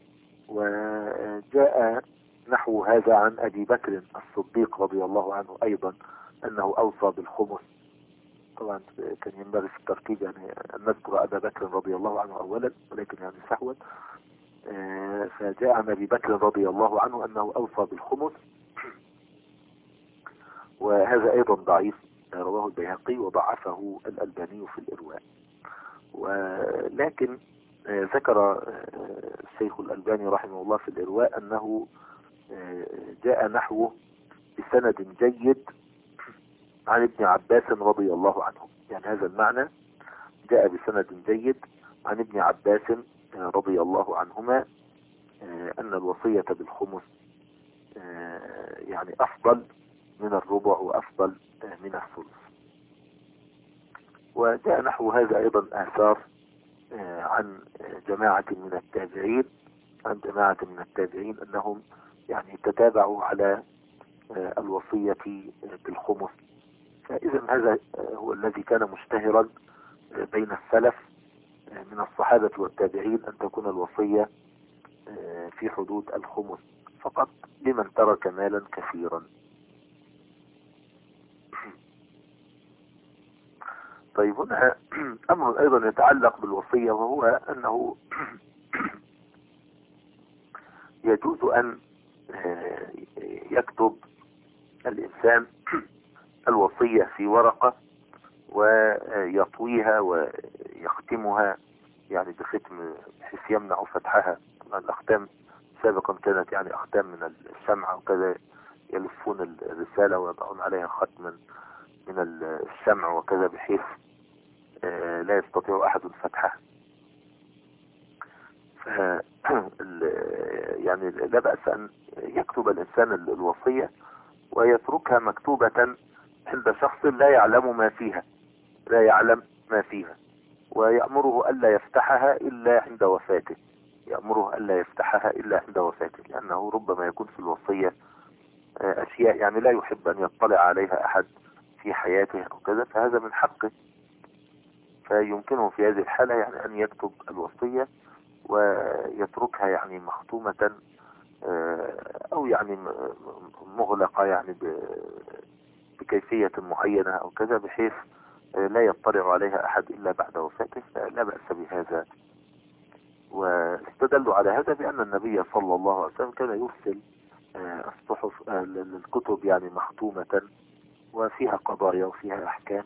وجاء نحو هذا عن أبي بكر الصديق رضي الله عنه أيضا أنه أوصى بالخمس. طبعا كان ينبغي في الترتيب يعني أن نذكر أبا بكر رضي الله عنه أولا، ولكن يعني سهوا. فجاء عن أبي بكر رضي الله عنه أنه أوصى بالخمس، وهذا أيضا ضعيف، رواه البيهقي وضعفه الألباني في الإرواء. ولكن ذكر الشيخ الألباني رحمه الله في الإرواء أنه جاء نحوه بسند جيد عن ابن عباس رضي الله عنه. يعني هذا المعنى جاء بسند جيد عن ابن عباس رضي الله عنهما أن الوصية بالخمس يعني أفضل من الربع وأفضل من الثلث. وجاء نحو هذا أيضا آثار عن جماعة من التابعين أنهم يعني تتابعوا على الوصية بالخمس. فإذا هذا هو الذي كان مشتهرا بين السلف من الصحابة والتابعين، أن تكون الوصية في حدود الخمس فقط لمن ترك مالا كثيرا. طيب هنا أمر أيضا يتعلق بالوصية، وهو أنه يجوز أن يكتب الإنسان الوصية في ورقة ويطويها ويختمها يعني بختم بحيث يمنع فتحها. الأختام سابقا كانت يعني أختام من الشمع وكذا، يلفون الرسالة ويضعون عليها ختما من الشمع وكذا بحيث لا يستطيع أحد فتحها. يعني لا بأس أن يكتب الإنسان الوصية ويتركها مكتوبة عند شخص لا يعلم ما فيها، ويأمره ألا يفتحها إلا عند وفاته، لأنه ربما يكون في الوصية أشياء يعني لا يحب أن يطلع عليها أحد في حياته أو كذا، فهذا من حقه. فيمكنه في هذه الحالة يعني أن يكتب الوصية ويتركها يعني مختومة أو يعني مغلقة يعني بكيفية معينة أو كذا، بحيث لا يطلع عليها أحد إلا بعد وفاته، فلا بأس بهذا. واستدلوا على هذا بأن النبي صلى الله عليه وسلم كان يرسل الصحف الكتب يعني مختومة وفيها قضايا وفيها أحكام،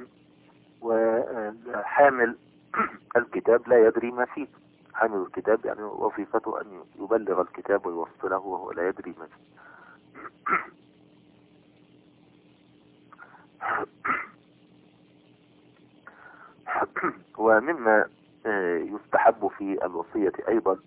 وحامل الكتاب لا يدري ما فيه. حامل الكتاب يعني وظيفته أن يبلغ الكتاب ويوصله وهو لا يدري ما فيه. ومما يستحب في الوصية أيضا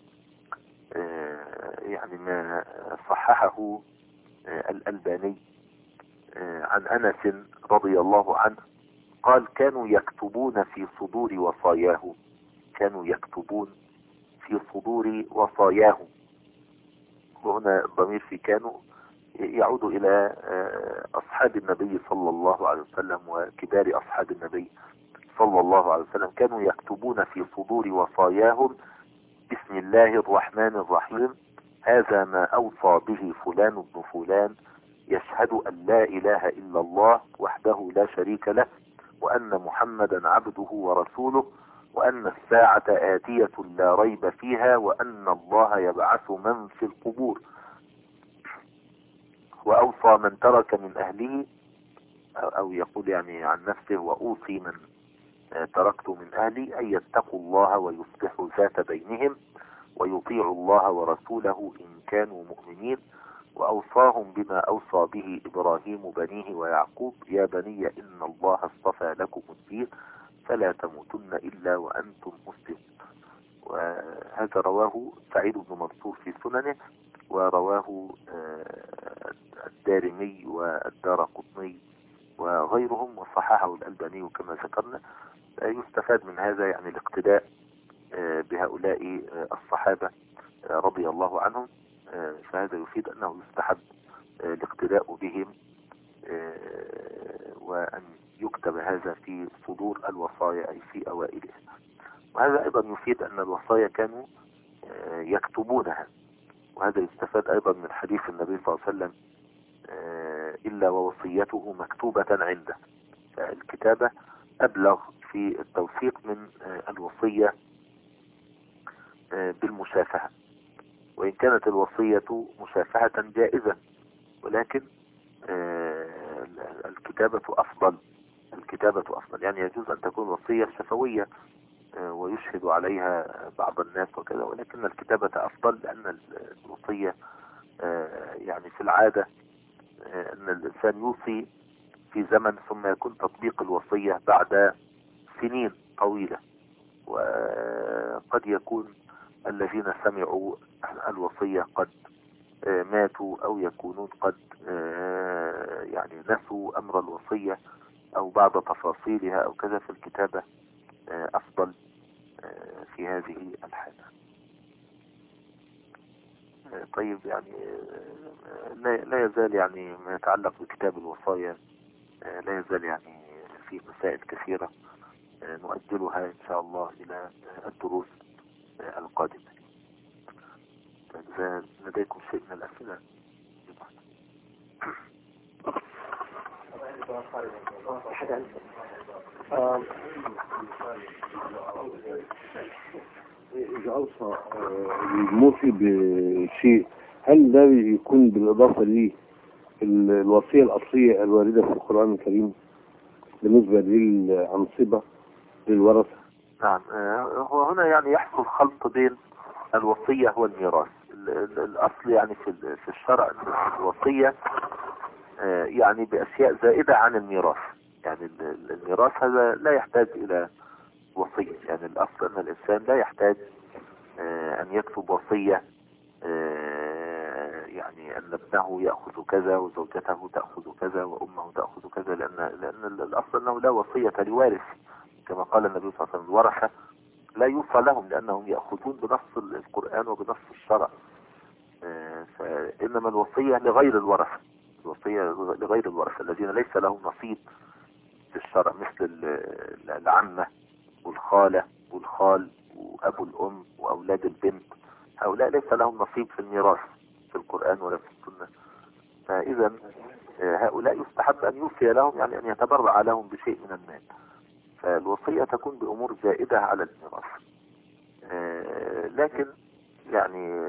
يعني ما صححه الألباني عن أنس رضي الله عنه قال كانوا يكتبون في صدور وصاياهم، كانوا يكتبون في صدور وصاياهم، وهنا الضمير في كانوا يعود إلى أصحاب النبي صلى الله عليه وسلم وكبار أصحاب النبي صلى الله عليه وسلم. كانوا يكتبون في صدور وصاياهم بسم الله الرحمن الرحيم هذا ما أوصى به فلان ابن فلان يشهد أن لا إله إلا الله وحده لا شريك له وأن محمدا عبده ورسوله وأن الساعة آتية لا ريب فيها وأن الله يبعث من في القبور. وأوصى من ترك من أهله أو يقول يعني عن نفسه وأوصي من تركت من أهلي أن يتقوا الله ويصلحوا ذات بينهم ويطيعوا الله ورسوله إن كانوا مؤمنين. وأوصاهم بما أوصى به إبراهيم بنيه ويعقوب يا بني إن الله اصطفى لكم الدين فلا تموتن إلا وأنتم مسلمون. وهذا رواه سعيد بن منصور في سننه، ورواه الدارمي والدارقطني وغيرهم وصححه الألباني كما ذكرنا. يستفاد من هذا يعني الاقتداء بهؤلاء الصحابة رضي الله عنهم، فهذا يفيد أنه يستحب الاقتداء بهم وأن يكتب هذا في صدور الوصايا أي في أوائلها. وهذا أيضا يفيد أن الوصايا كانوا يكتبونها، وهذا يستفاد أيضا من حديث النبي صلى الله عليه وسلم إلا ووصيته مكتوبة عنده. فالكتابة أبلغ في التوثيق من الوصية بالمشافهة، وإن كانت الوصية مشافهة جائزة، ولكن الكتابة أفضل. الكتابة أفضل يعني يجوز أن تكون وصية شفوية ويشهد عليها بعض الناس وكذا، ولكن الكتابة أفضل لأن الوصية يعني في العادة أن الإنسان يوصي في زمن ثم يكون تطبيق الوصية بعد سنين طويلة، وقد يكون الذين سمعوا الوصية قد ماتوا أو يكونون قد يعني نسوا أمر الوصية أو بعض تفاصيلها أو كذا، في الكتابة أفضل في هذه الحالة. طيب يعني لا يزال يعني ما يتعلق بكتاب الوصايا لا يزال يعني في مسائل كثيرة نؤجلها إن شاء الله إلى الدروس القادمة. إذا لديكم شيء من الأسئلة. إذا أوصى الموصي بشيء هل ده يكون بالإضافة ليه الوصية الأصلية الواردة في القرآن الكريم بالنسبة للأنصبة للورثة؟ نعم، هو هنا يعني يحصل خلط بين الوصية والميراث. الأصل يعني في الشرع أن الوصية يعني بأشياء زائدة عن الميراث. يعني الميراث هذا لا يحتاج إلى وصية. يعني الأصل أن الإنسان لا يحتاج أن يكتب وصية يعني أن ابنه يأخذ كذا وزوجته تأخذ كذا وأمه تأخذ كذا، لأن الأصل أنه لا وصية لوارث، كما قال النبي صلى الله عليه وسلم الورثة لا يوصى لهم لأنهم يأخذون بنص القرآن وبنص الشرع. فإنما الوصية لغير الورثة، الوصية لغير الورثة الذين ليس لهم نصيب في الشرع، مثل العمة والخالة والخال وأبو الأم وأولاد البنت، هؤلاء ليس لهم نصيب في الميراث في القرآن ولا في السنة. فإذا هؤلاء يستحب أن يوصي لهم، يعني أن يتبرع لهم بشيء من المال. فالوصية تكون بأمور زائدة على الميراث. لكن يعني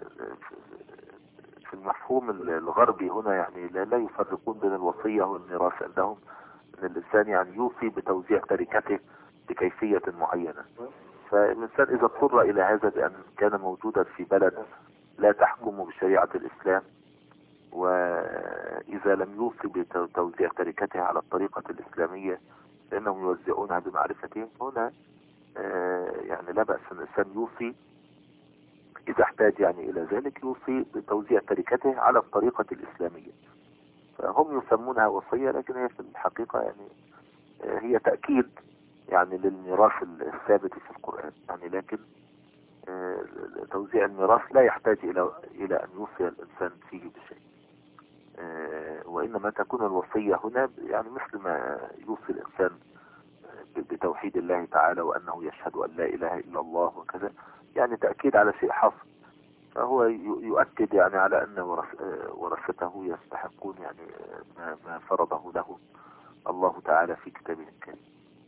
في المفهوم الغربي هنا يعني لا يفرقون بين الوصية والميراث. عندهم أن الإنسان يعني يوصي بتوزيع تركته بكيفية معينة. فالإنسان إذا اضطر إلى هذا بأن كان موجودا في بلد لا تحكم بشريعة الإسلام، وإذا لم يوصي بتوزيع تركته على الطريقة الإسلامية لأنهم يوزعونها بمعرفتهم. هنا يعني لا بأس أن الإنسان يوصي إذا احتاج يعني إلى ذلك، يوصي بتوزيع تركته على الطريقة الإسلامية. فهم يسمونها وصية، لكن هي في الحقيقة يعني هي تأكيد يعني للميراث الثابت في القرآن يعني. لكن توزيع الميراث لا يحتاج إلى أن يوصي الإنسان فيه بشيء، وإنما تكون الوصية هنا يعني مثل ما يوصي الإنسان بتوحيد الله تعالى وأنه يشهد أن لا إله إلا الله وكذا، يعني تأكيد على شيء حاصل. فهو يؤكد يعني على أن ورثته يستحقون يعني ما فرضه له الله تعالى في كتابه الكريم.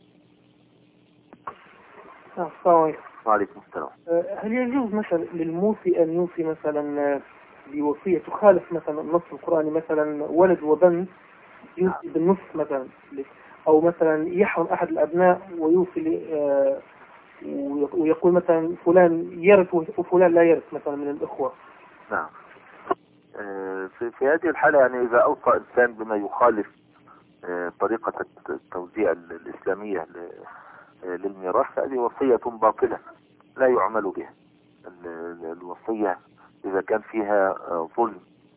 السلام عليكم. وعليكم السلام. هل يجوز مثلا للموصي أن يوصي مثلا بوصية تخالف مثلا النص القرآني، مثلا ولد وبنت يوصي بالنص مثلا، أو مثلا يحرم أحد الأبناء ويوصي ويقول مثلا فلان يرث وفلان لا يرث مثلا من الإخوة؟ نعم. في هذه الحالة يعني إذا أوصى إنسان بما يخالف طريقة التوزيع الإسلامية للميراث، هذه وصية باطلة لا يعمل بها. الوصية إذا كان فيها ظلم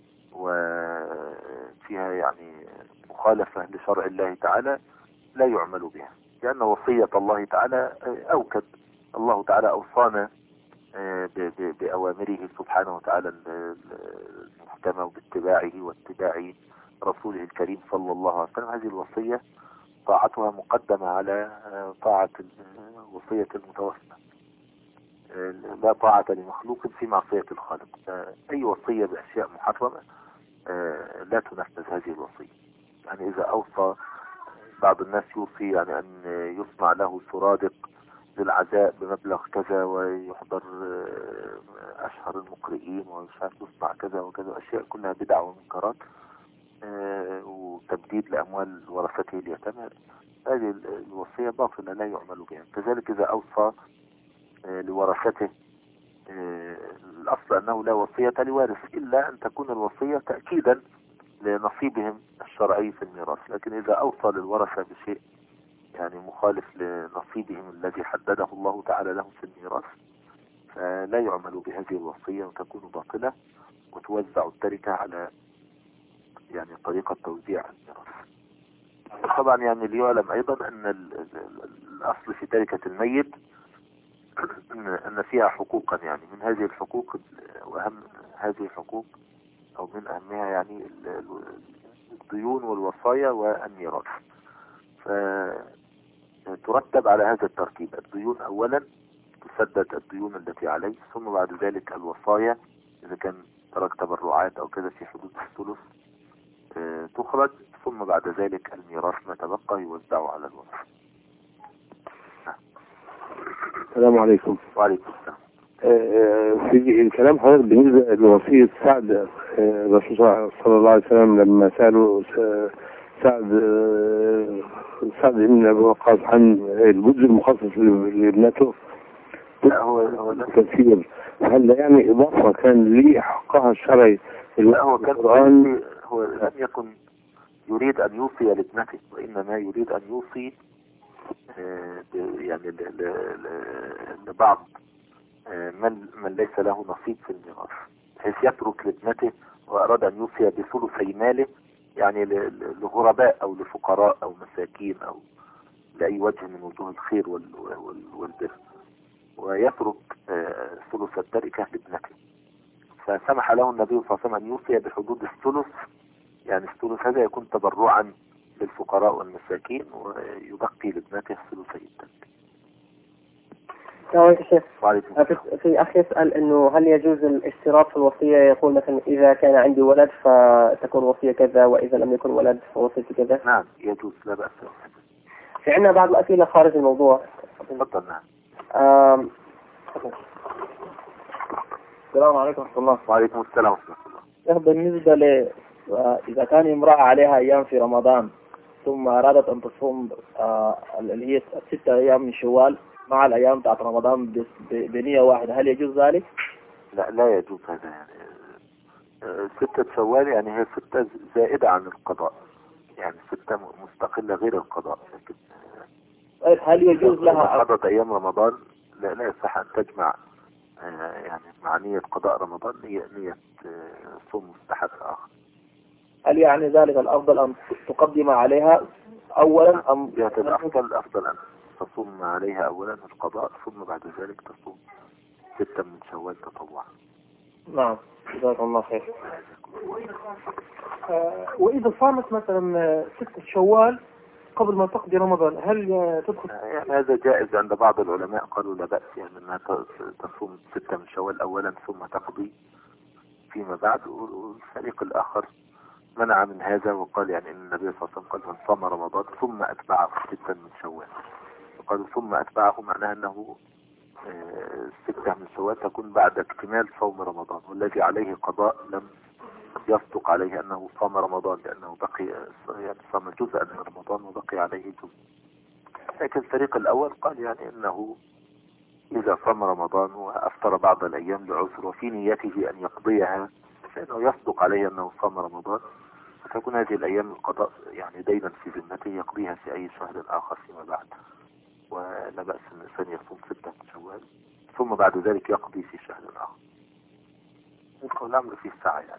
وفيها يعني مخالفة لشرع الله تعالى لا يعمل بها، لأن وصية الله تعالى أوكد. الله تعالى أوصانا بأوامره سبحانه وتعالى المحكمة وباتباعه واتباع رسوله الكريم صلى الله عليه وسلم. هذه الوصية طاعتها مقدمة على طاعة وصية المتوفى. لا طاعة لمخلوق في معصية الخالق. أي وصية بأشياء محرمة لا تنفذ هذه الوصية. يعني إذا أوصى بعض الناس يوصي يعني أن يصنع له سرادق للعزاء بمبلغ كذا ويحضر أشهر المقرئين ومش عارف يصنع كذا وكذا، أشياء كلها بدع ومنكرات وتبديد لأموال ورثته اليتامى، هذه الوصية باطلة لا يعمل بها. كذلك إذا أوصى لورثته، الأصل أنه لا وصية لوارث إلا أن تكون الوصية تأكيدا لنصيبهم الشرعي في الميراث. لكن إذا أوصى للورثة بشيء يعني مخالف لنصيبهم الذي حدده الله تعالى لهم في الميراث، فلا يعمل بهذه الوصية وتكون باطلة وتوزع التركة على يعني طريقة توزيع الميراث. طبعا يعني ليعلم أيضا أن الأصل في تركة الميت أن فيها حقوقا، يعني من هذه الحقوق وأهم هذه الحقوق أو من أهمها يعني الديون والوصايا والميراث. فترتب على هذا الترتيب: الديون أولا تسدد الديون التي عليه، ثم بعد ذلك الوصايا إذا كان ترك تبرعات أو كذا في حدود الثلث تخرج، ثم بعد ذلك الميراث ما تبقى يوزع على الورثة. السلام عليكم. وعليكم السلام. في الكلام حضرتك بالنسبة لوصية سعد، الرسول صلى الله عليه وسلم لما سألوا سعد بن أبي وقاص عن الجزء المخصص لابنته، لا هو كثير، هل يعني إضافة كان ليه حقها الشرعي؟ لا هو كان هو لم يكن يريد أن يوصي لابنته، وإنما يريد أن يوصي يعني لبعض من ليس له نصيب في الميراث، بحيث يترك لابنته، وأراد أن يوصي بثلثي ماله يعني لغرباء أو لفقراء أو مساكين أو لأي وجه من وجوه الخير والبر، ويترك ثلث التركة لابنته. فسمح له النبي صلى الله عليه وسلم أن يوصي بحدود الثلث، يعني الثلث هذا يكون تبرعا للفقراء والمساكين ويبقي لابنته ثلثي التركة. السلام عليكم شيخ. وعليكم. في أخ يسأل إنه هل يجوز الاشتراط في الوصية، يقول مثلا إذا كان عندي ولد فتكون وصية كذا، وإذا لم يكن ولد فوصية كذا؟ نعم يجوز، لا بأس. في عندنا بعض الأسئلة خارج الموضوع. تفضل. نعم. السلام عليكم ورحمة الله. وعليكم السلام ورحمة الله. بالنسبة إذا كان امرأة عليها أيام في رمضان ثم أرادت أن تصوم اللي هي 6 أيام من شوال مع الأيام بتاعت رمضان بنية واحدة، هل يجوز ذلك؟ لا يجوز هذا. يعني 6 شوال يعني هي 6 زائدة عن القضاء، يعني 6 مستقلة غير القضاء. لكن طيب هل يجوز لها قضت أيام رمضان لا يصح أن تجمع يعني مع نية قضاء رمضان نية صوم مستحب آخر. هل يعني ذلك الأفضل أن تقدم عليها أولا أم الأفضل أن تصوم عليها أولا القضاء ثم بعد ذلك تصوم 6 من شوال تطوعا. نعم جزاكم الله خير. وإذا صامت مثلا 6 شوال قبل ما تقضي رمضان هل تدخل؟ يعني هذا جائز عند بعض العلماء، قالوا لا بأس يعني أنها تصوم 6 من شوال أولا ثم تقضي فيما بعد. والفريق الآخر منع من هذا وقال يعني أن النبي صلى الله عليه وسلم قال من صام رمضان ثم أتبعه 6 من شوال، وقالوا ثم أتبعه معناها أنه 6 من شوال تكون بعد اكتمال صوم رمضان، والذي عليه قضاء لم يصدق عليه أنه صام رمضان لأنه بقي يعني صام جزءا من رمضان وبقي عليه جزء. لكن الفريق الأول قال يعني أنه إذا صام رمضان وأفطر بعض الأيام لعذر وفي نيته أن يقضيها فإنه يصدق عليه أنه صام رمضان، فتكون هذه الأيام القضاء يعني دينا في ذمته يقضيها في أي شهر آخر فيما بعد، ولا بأس أن الإنسان يصوم 6 من شوال ثم بعد ذلك يقضي في شهر آخر. والأمر فيه الساعة يعني.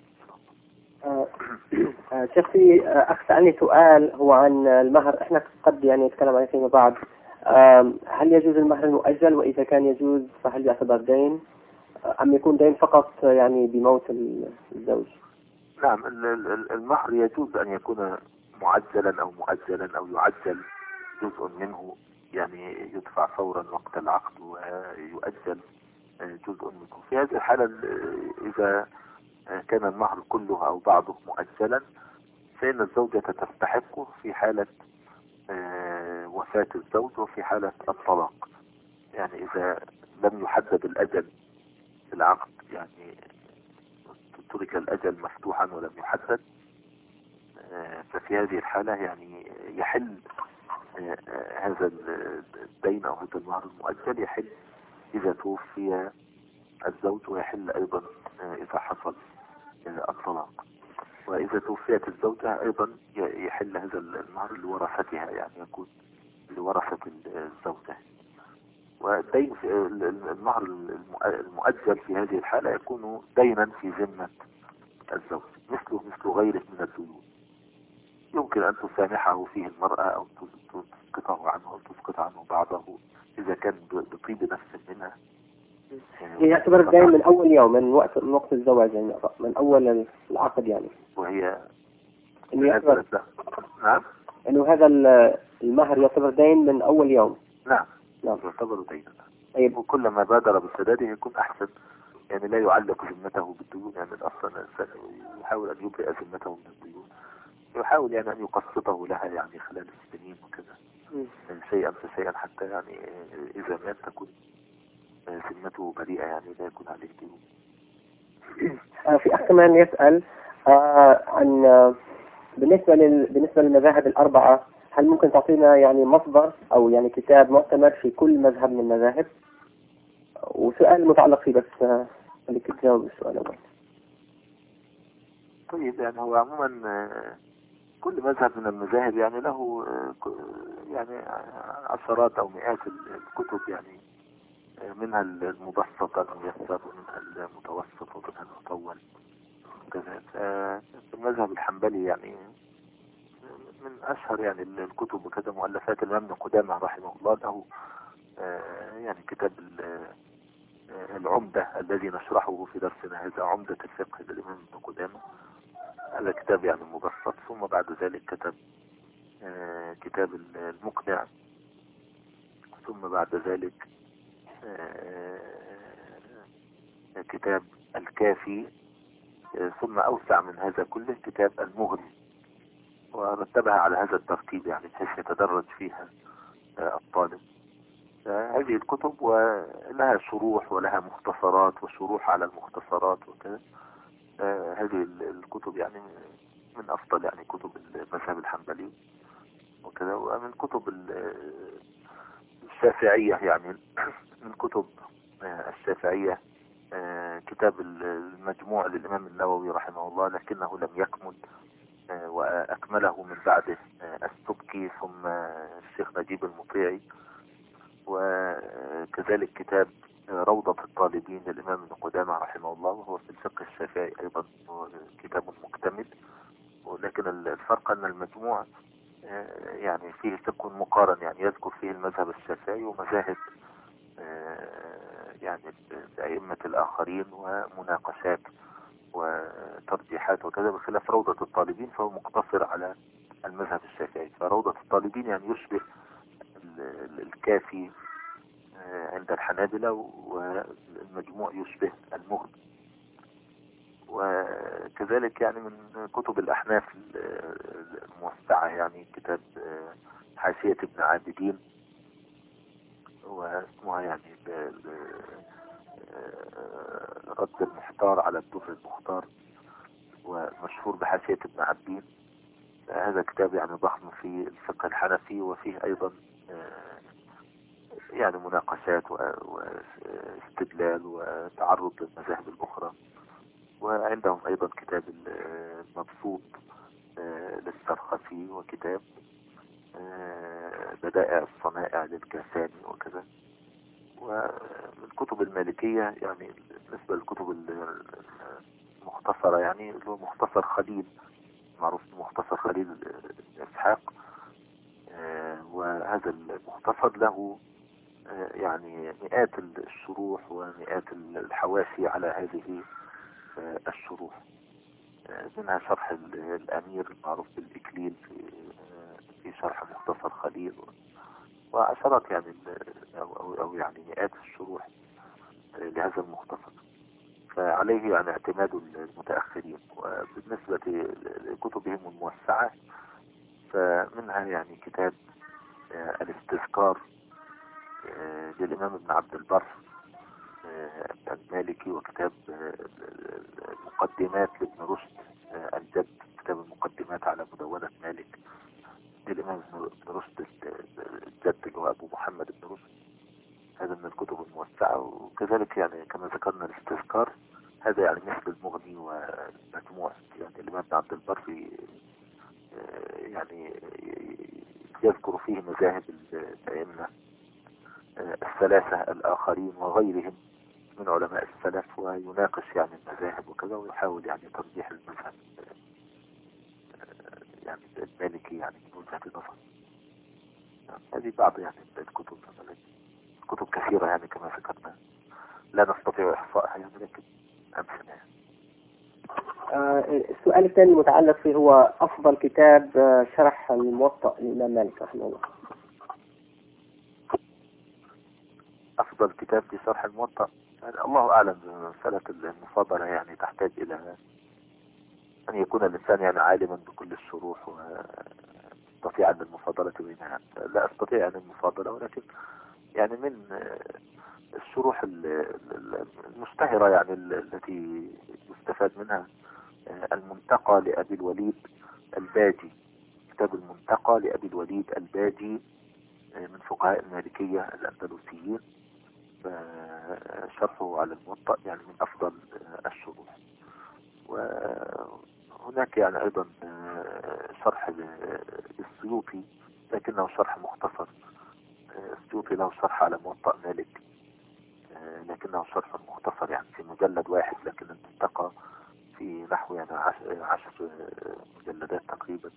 شيخ في أخ سألني سؤال هو عن المهر، احنا قد يعني نتكلم عليه فيما بعد. هل يجوز المهر المؤجل؟ وإذا كان يجوز فهل يعتبر دين أم يكون دين فقط يعني بموت الزوج؟ نعم المهر يجوز أن يكون معجلا أو مؤجلا أو يعجل جزء منه، يعني يدفع فورا وقت العقد ويؤجل جزء منه. في هذه الحالة إذا كان المهر كله أو بعضه مؤجلا فإن الزوجة تستحقه في حالة وفاة الزوج وفي حالة الطلاق. يعني إذا لم يحدد الأجل في العقد، يعني ترك الأجل مفتوحا ولم يحدد، ففي هذه الحالة يعني يحل هذا الدين أو هذا المهر المؤجل يحل إذا توفي الزوج، ويحل أيضا إذا حصل الطلاق. وإذا توفيت الزوجة أيضا يحل هذا المهر لورثتها، يعني يكون لورثة الزوجة. والدين المهر المؤجل في هذه الحالة يكون دينا في ذمة الزوج مثل غيره من الديون، يمكن أن تسامحه فيه المرأة أو تسقطه عنه أو تسقط عنه بعضه إذا كان بطيب نفس منها. يعتبر الدين من أول يوم من وقت الزواج، يعني من أول العقد يعني. وهي نعم إنه هذا المهر يعتبر دين من أول يوم. نعم يعتبر دينا. طيب وكلما بادر بسداده يكون أحسن، يعني لا يعلق ذمته بالديون. يعني الأصل الإنسان يحاول أن يبرئ ذمته من الديون، يحاول يعني أن يقسطه لها يعني خلال السنين وكذا شيئا فشيئا حتى يعني إذا مات تكون ذمته بريئة، يعني لا يكون عليه ديون. في أخ كمان يسأل عن بالنسبة للمذاهب الأربعة، هل ممكن تعطينا يعني مصدر أو يعني كتاب معتمد في كل مذهب من المذاهب؟ وسؤال متعلق فيه بس اللي كنت جاوب السؤال أول. طيب يعني هو عموما كل مذهب من المذاهب يعني له يعني عشرات أو مئات الكتب، يعني منها المبسط الميسر ومنها المتوسط ومنها المطول وكذا. المذهب الحنبلي يعني من أشهر يعني الكتب وكذا مؤلفات الإمام ابن قدامة رحمه الله، له يعني كتاب العمدة الذي نشرحه في درسنا هذا، عمدة الفقه للإمام ابن قدامة. هذا كتاب يعني مبسط. ثم بعد ذلك كتب كتاب المقنع، ثم بعد ذلك كتاب الكافي، ثم أوسع من هذا كله كتاب المغني، ورتبها على هذا الترتيب يعني بحيث يتدرج فيها الطالب. هذه الكتب ولها شروح ولها مختصرات وشروح على المختصرات وكذا. هذه الكتب يعني من أفضل يعني كتب المذهب الحنبلي وكذا. ومن كتب الشافعية يعني من كتب الشافعية كتاب المجموع للإمام النووي رحمه الله، لكنه لم يكمل وأكمله من بعده السبكي ثم الشيخ نجيب المطيعي. وكذلك كتاب روضة الطالبين للإمام ابن قدامة رحمه الله، وهو في الفقه الشافعي أيضا كتاب مكتمل. ولكن الفرق أن المجموع يعني فيه فقه مقارن، يعني يذكر فيه المذهب الشافعي ومذاهب يعني الأئمة الآخرين ومناقشات وترجيحات وكذا، بخلاف روضة الطالبين فهو مقتصر على المذهب الشافعي. فروضة الطالبين يعني يشبه الكافي عند الحنابلة، والمجموع يشبه المغني. وكذلك يعني من كتب الأحناف الموسعة يعني كتاب حاشية ابن عابدين، واسمها يعني رد المحتار على الدر المختار، ومشهور بحاشية ابن عابدين. هذا كتاب يعني ضخم في الفقه الحنفي، وفيه أيضا يعني مناقشات واستدلال وتعرض للمذاهب الأخرى. وعندهم أيضا كتاب المبسوط للسرخسي، وكتاب بدائع الصنائع للكاساني وكذا. ومن كتب المالكية يعني بالنسبة للكتب المختصرة يعني اللي هو مختصر خليل، معروف مختصر خليل إسحاق. وهذا المختصر له يعني مئات الشروح ومئات الحواشي على هذه الشروح، منها شرح الأمير المعروف بالإكليل في شرح مختصر خليل، وعشرات يعني أو يعني مئات الشروح لهذا المختصر. فعليه يعني اعتماد المتأخرين. وبالنسبة لكتبهم الموسعة فمنها يعني كتاب الاستذكار للإمام ابن عبد البر المالكي، وكتاب المقدمات لابن رشد الجد، كتاب المقدمات على مدونة مالك للإمام ابن رشد الجد اللي هو أبو محمد بن رشد. هذا من الكتب الموسعة. وكذلك يعني كما ذكرنا الاستذكار هذا يعني مثل المغني والمجموع، يعني الإمام ابن عبد البر يعني يذكر فيه مذاهب الأئمة الثلاثة الآخرين وغيرهم من علماء السلف، ويناقش يعني المذاهب وكذا، ويحاول يعني ترجيح المذهب يعني المالكي يعني من وجهة نظر. هذه بعض يعني الكتب، كتب كثيرة يعني كما ذكرنا لا نستطيع إحصائها يعني، لكن أمثلة يعني. السؤال الثاني المتعلق فيه هو أفضل كتاب شرح الموطأ للإمام مالك رحمه الله. أفضل كتاب في شرح الموطأ يعني الله أعلم. مسألة المفاضلة يعني تحتاج إلى أن يكون الإنسان يعني عالما بكل الشروح ويستطيع أن المفاضلة بينها. لا أستطيع يعني المفاضلة، ولكن يعني من الشروح المشتهرة يعني التي يستفاد منها المنتقى لأبي الوليد الباجي. كتاب المنتقى لأبي الوليد الباجي من فقهاء المالكية الأندلسيين، شرحه على الموطأ يعني من أفضل الشروح. وهناك يعني أيضا شرح للسيوطي لكنه شرح مختصر. السيوطي له شرح على موطأ مالك لكنه شرح مختصر يعني في مجلد واحد، لكن المنتقى في نحو يعني 10 مجلدات تقريبا.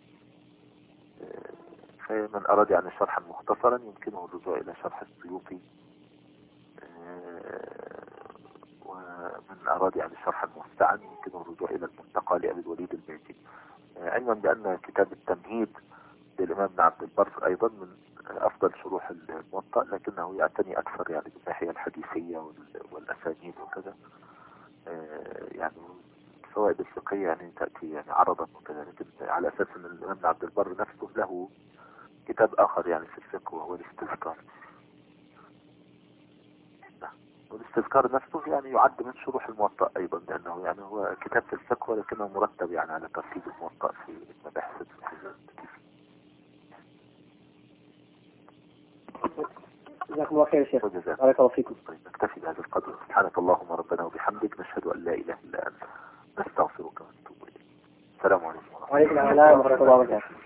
فمن أراد يعني شرحا مختصرا يمكنه الرجوع إلى شرح السيوطي، ومن أراد يعني شرحا موسعا يمكنه الرجوع إلى المنتقى لأبي الوليد الباجي. علما بأن كتاب التمهيد للإمام ابن عبد البر أيضا من أفضل شروح الموطأ، لكنه يعتني أكثر يعني بالناحية الحديثية والأسانيد وكذا. يعني الفوائد الفقهية يعني تأتي يعني عرضا وكذا، لكن على أساس أن الإمام ابن عبد البر نفسه له كتاب آخر يعني في الفقه وهو الاستذكار. والاستذكار نفسه يعني يعد من شروح الموطأ أيضا، لأنه يعني هو كتاب في الفقه ولكنه مرتب يعني على ترتيب الموطأ في المباحث الفقهية. جزاكم الله خير يا شيخ. بارك الله فيكم. طيب نكتفي بهذا القدر. سبحانك اللهم ربنا وبحمدك، نشهد أن لا إله إلا أنت، نستغفرك ونتوب إليك. السلام عليكم ورحمة الله. وعليكم السلام ورحمة الله وبركاته.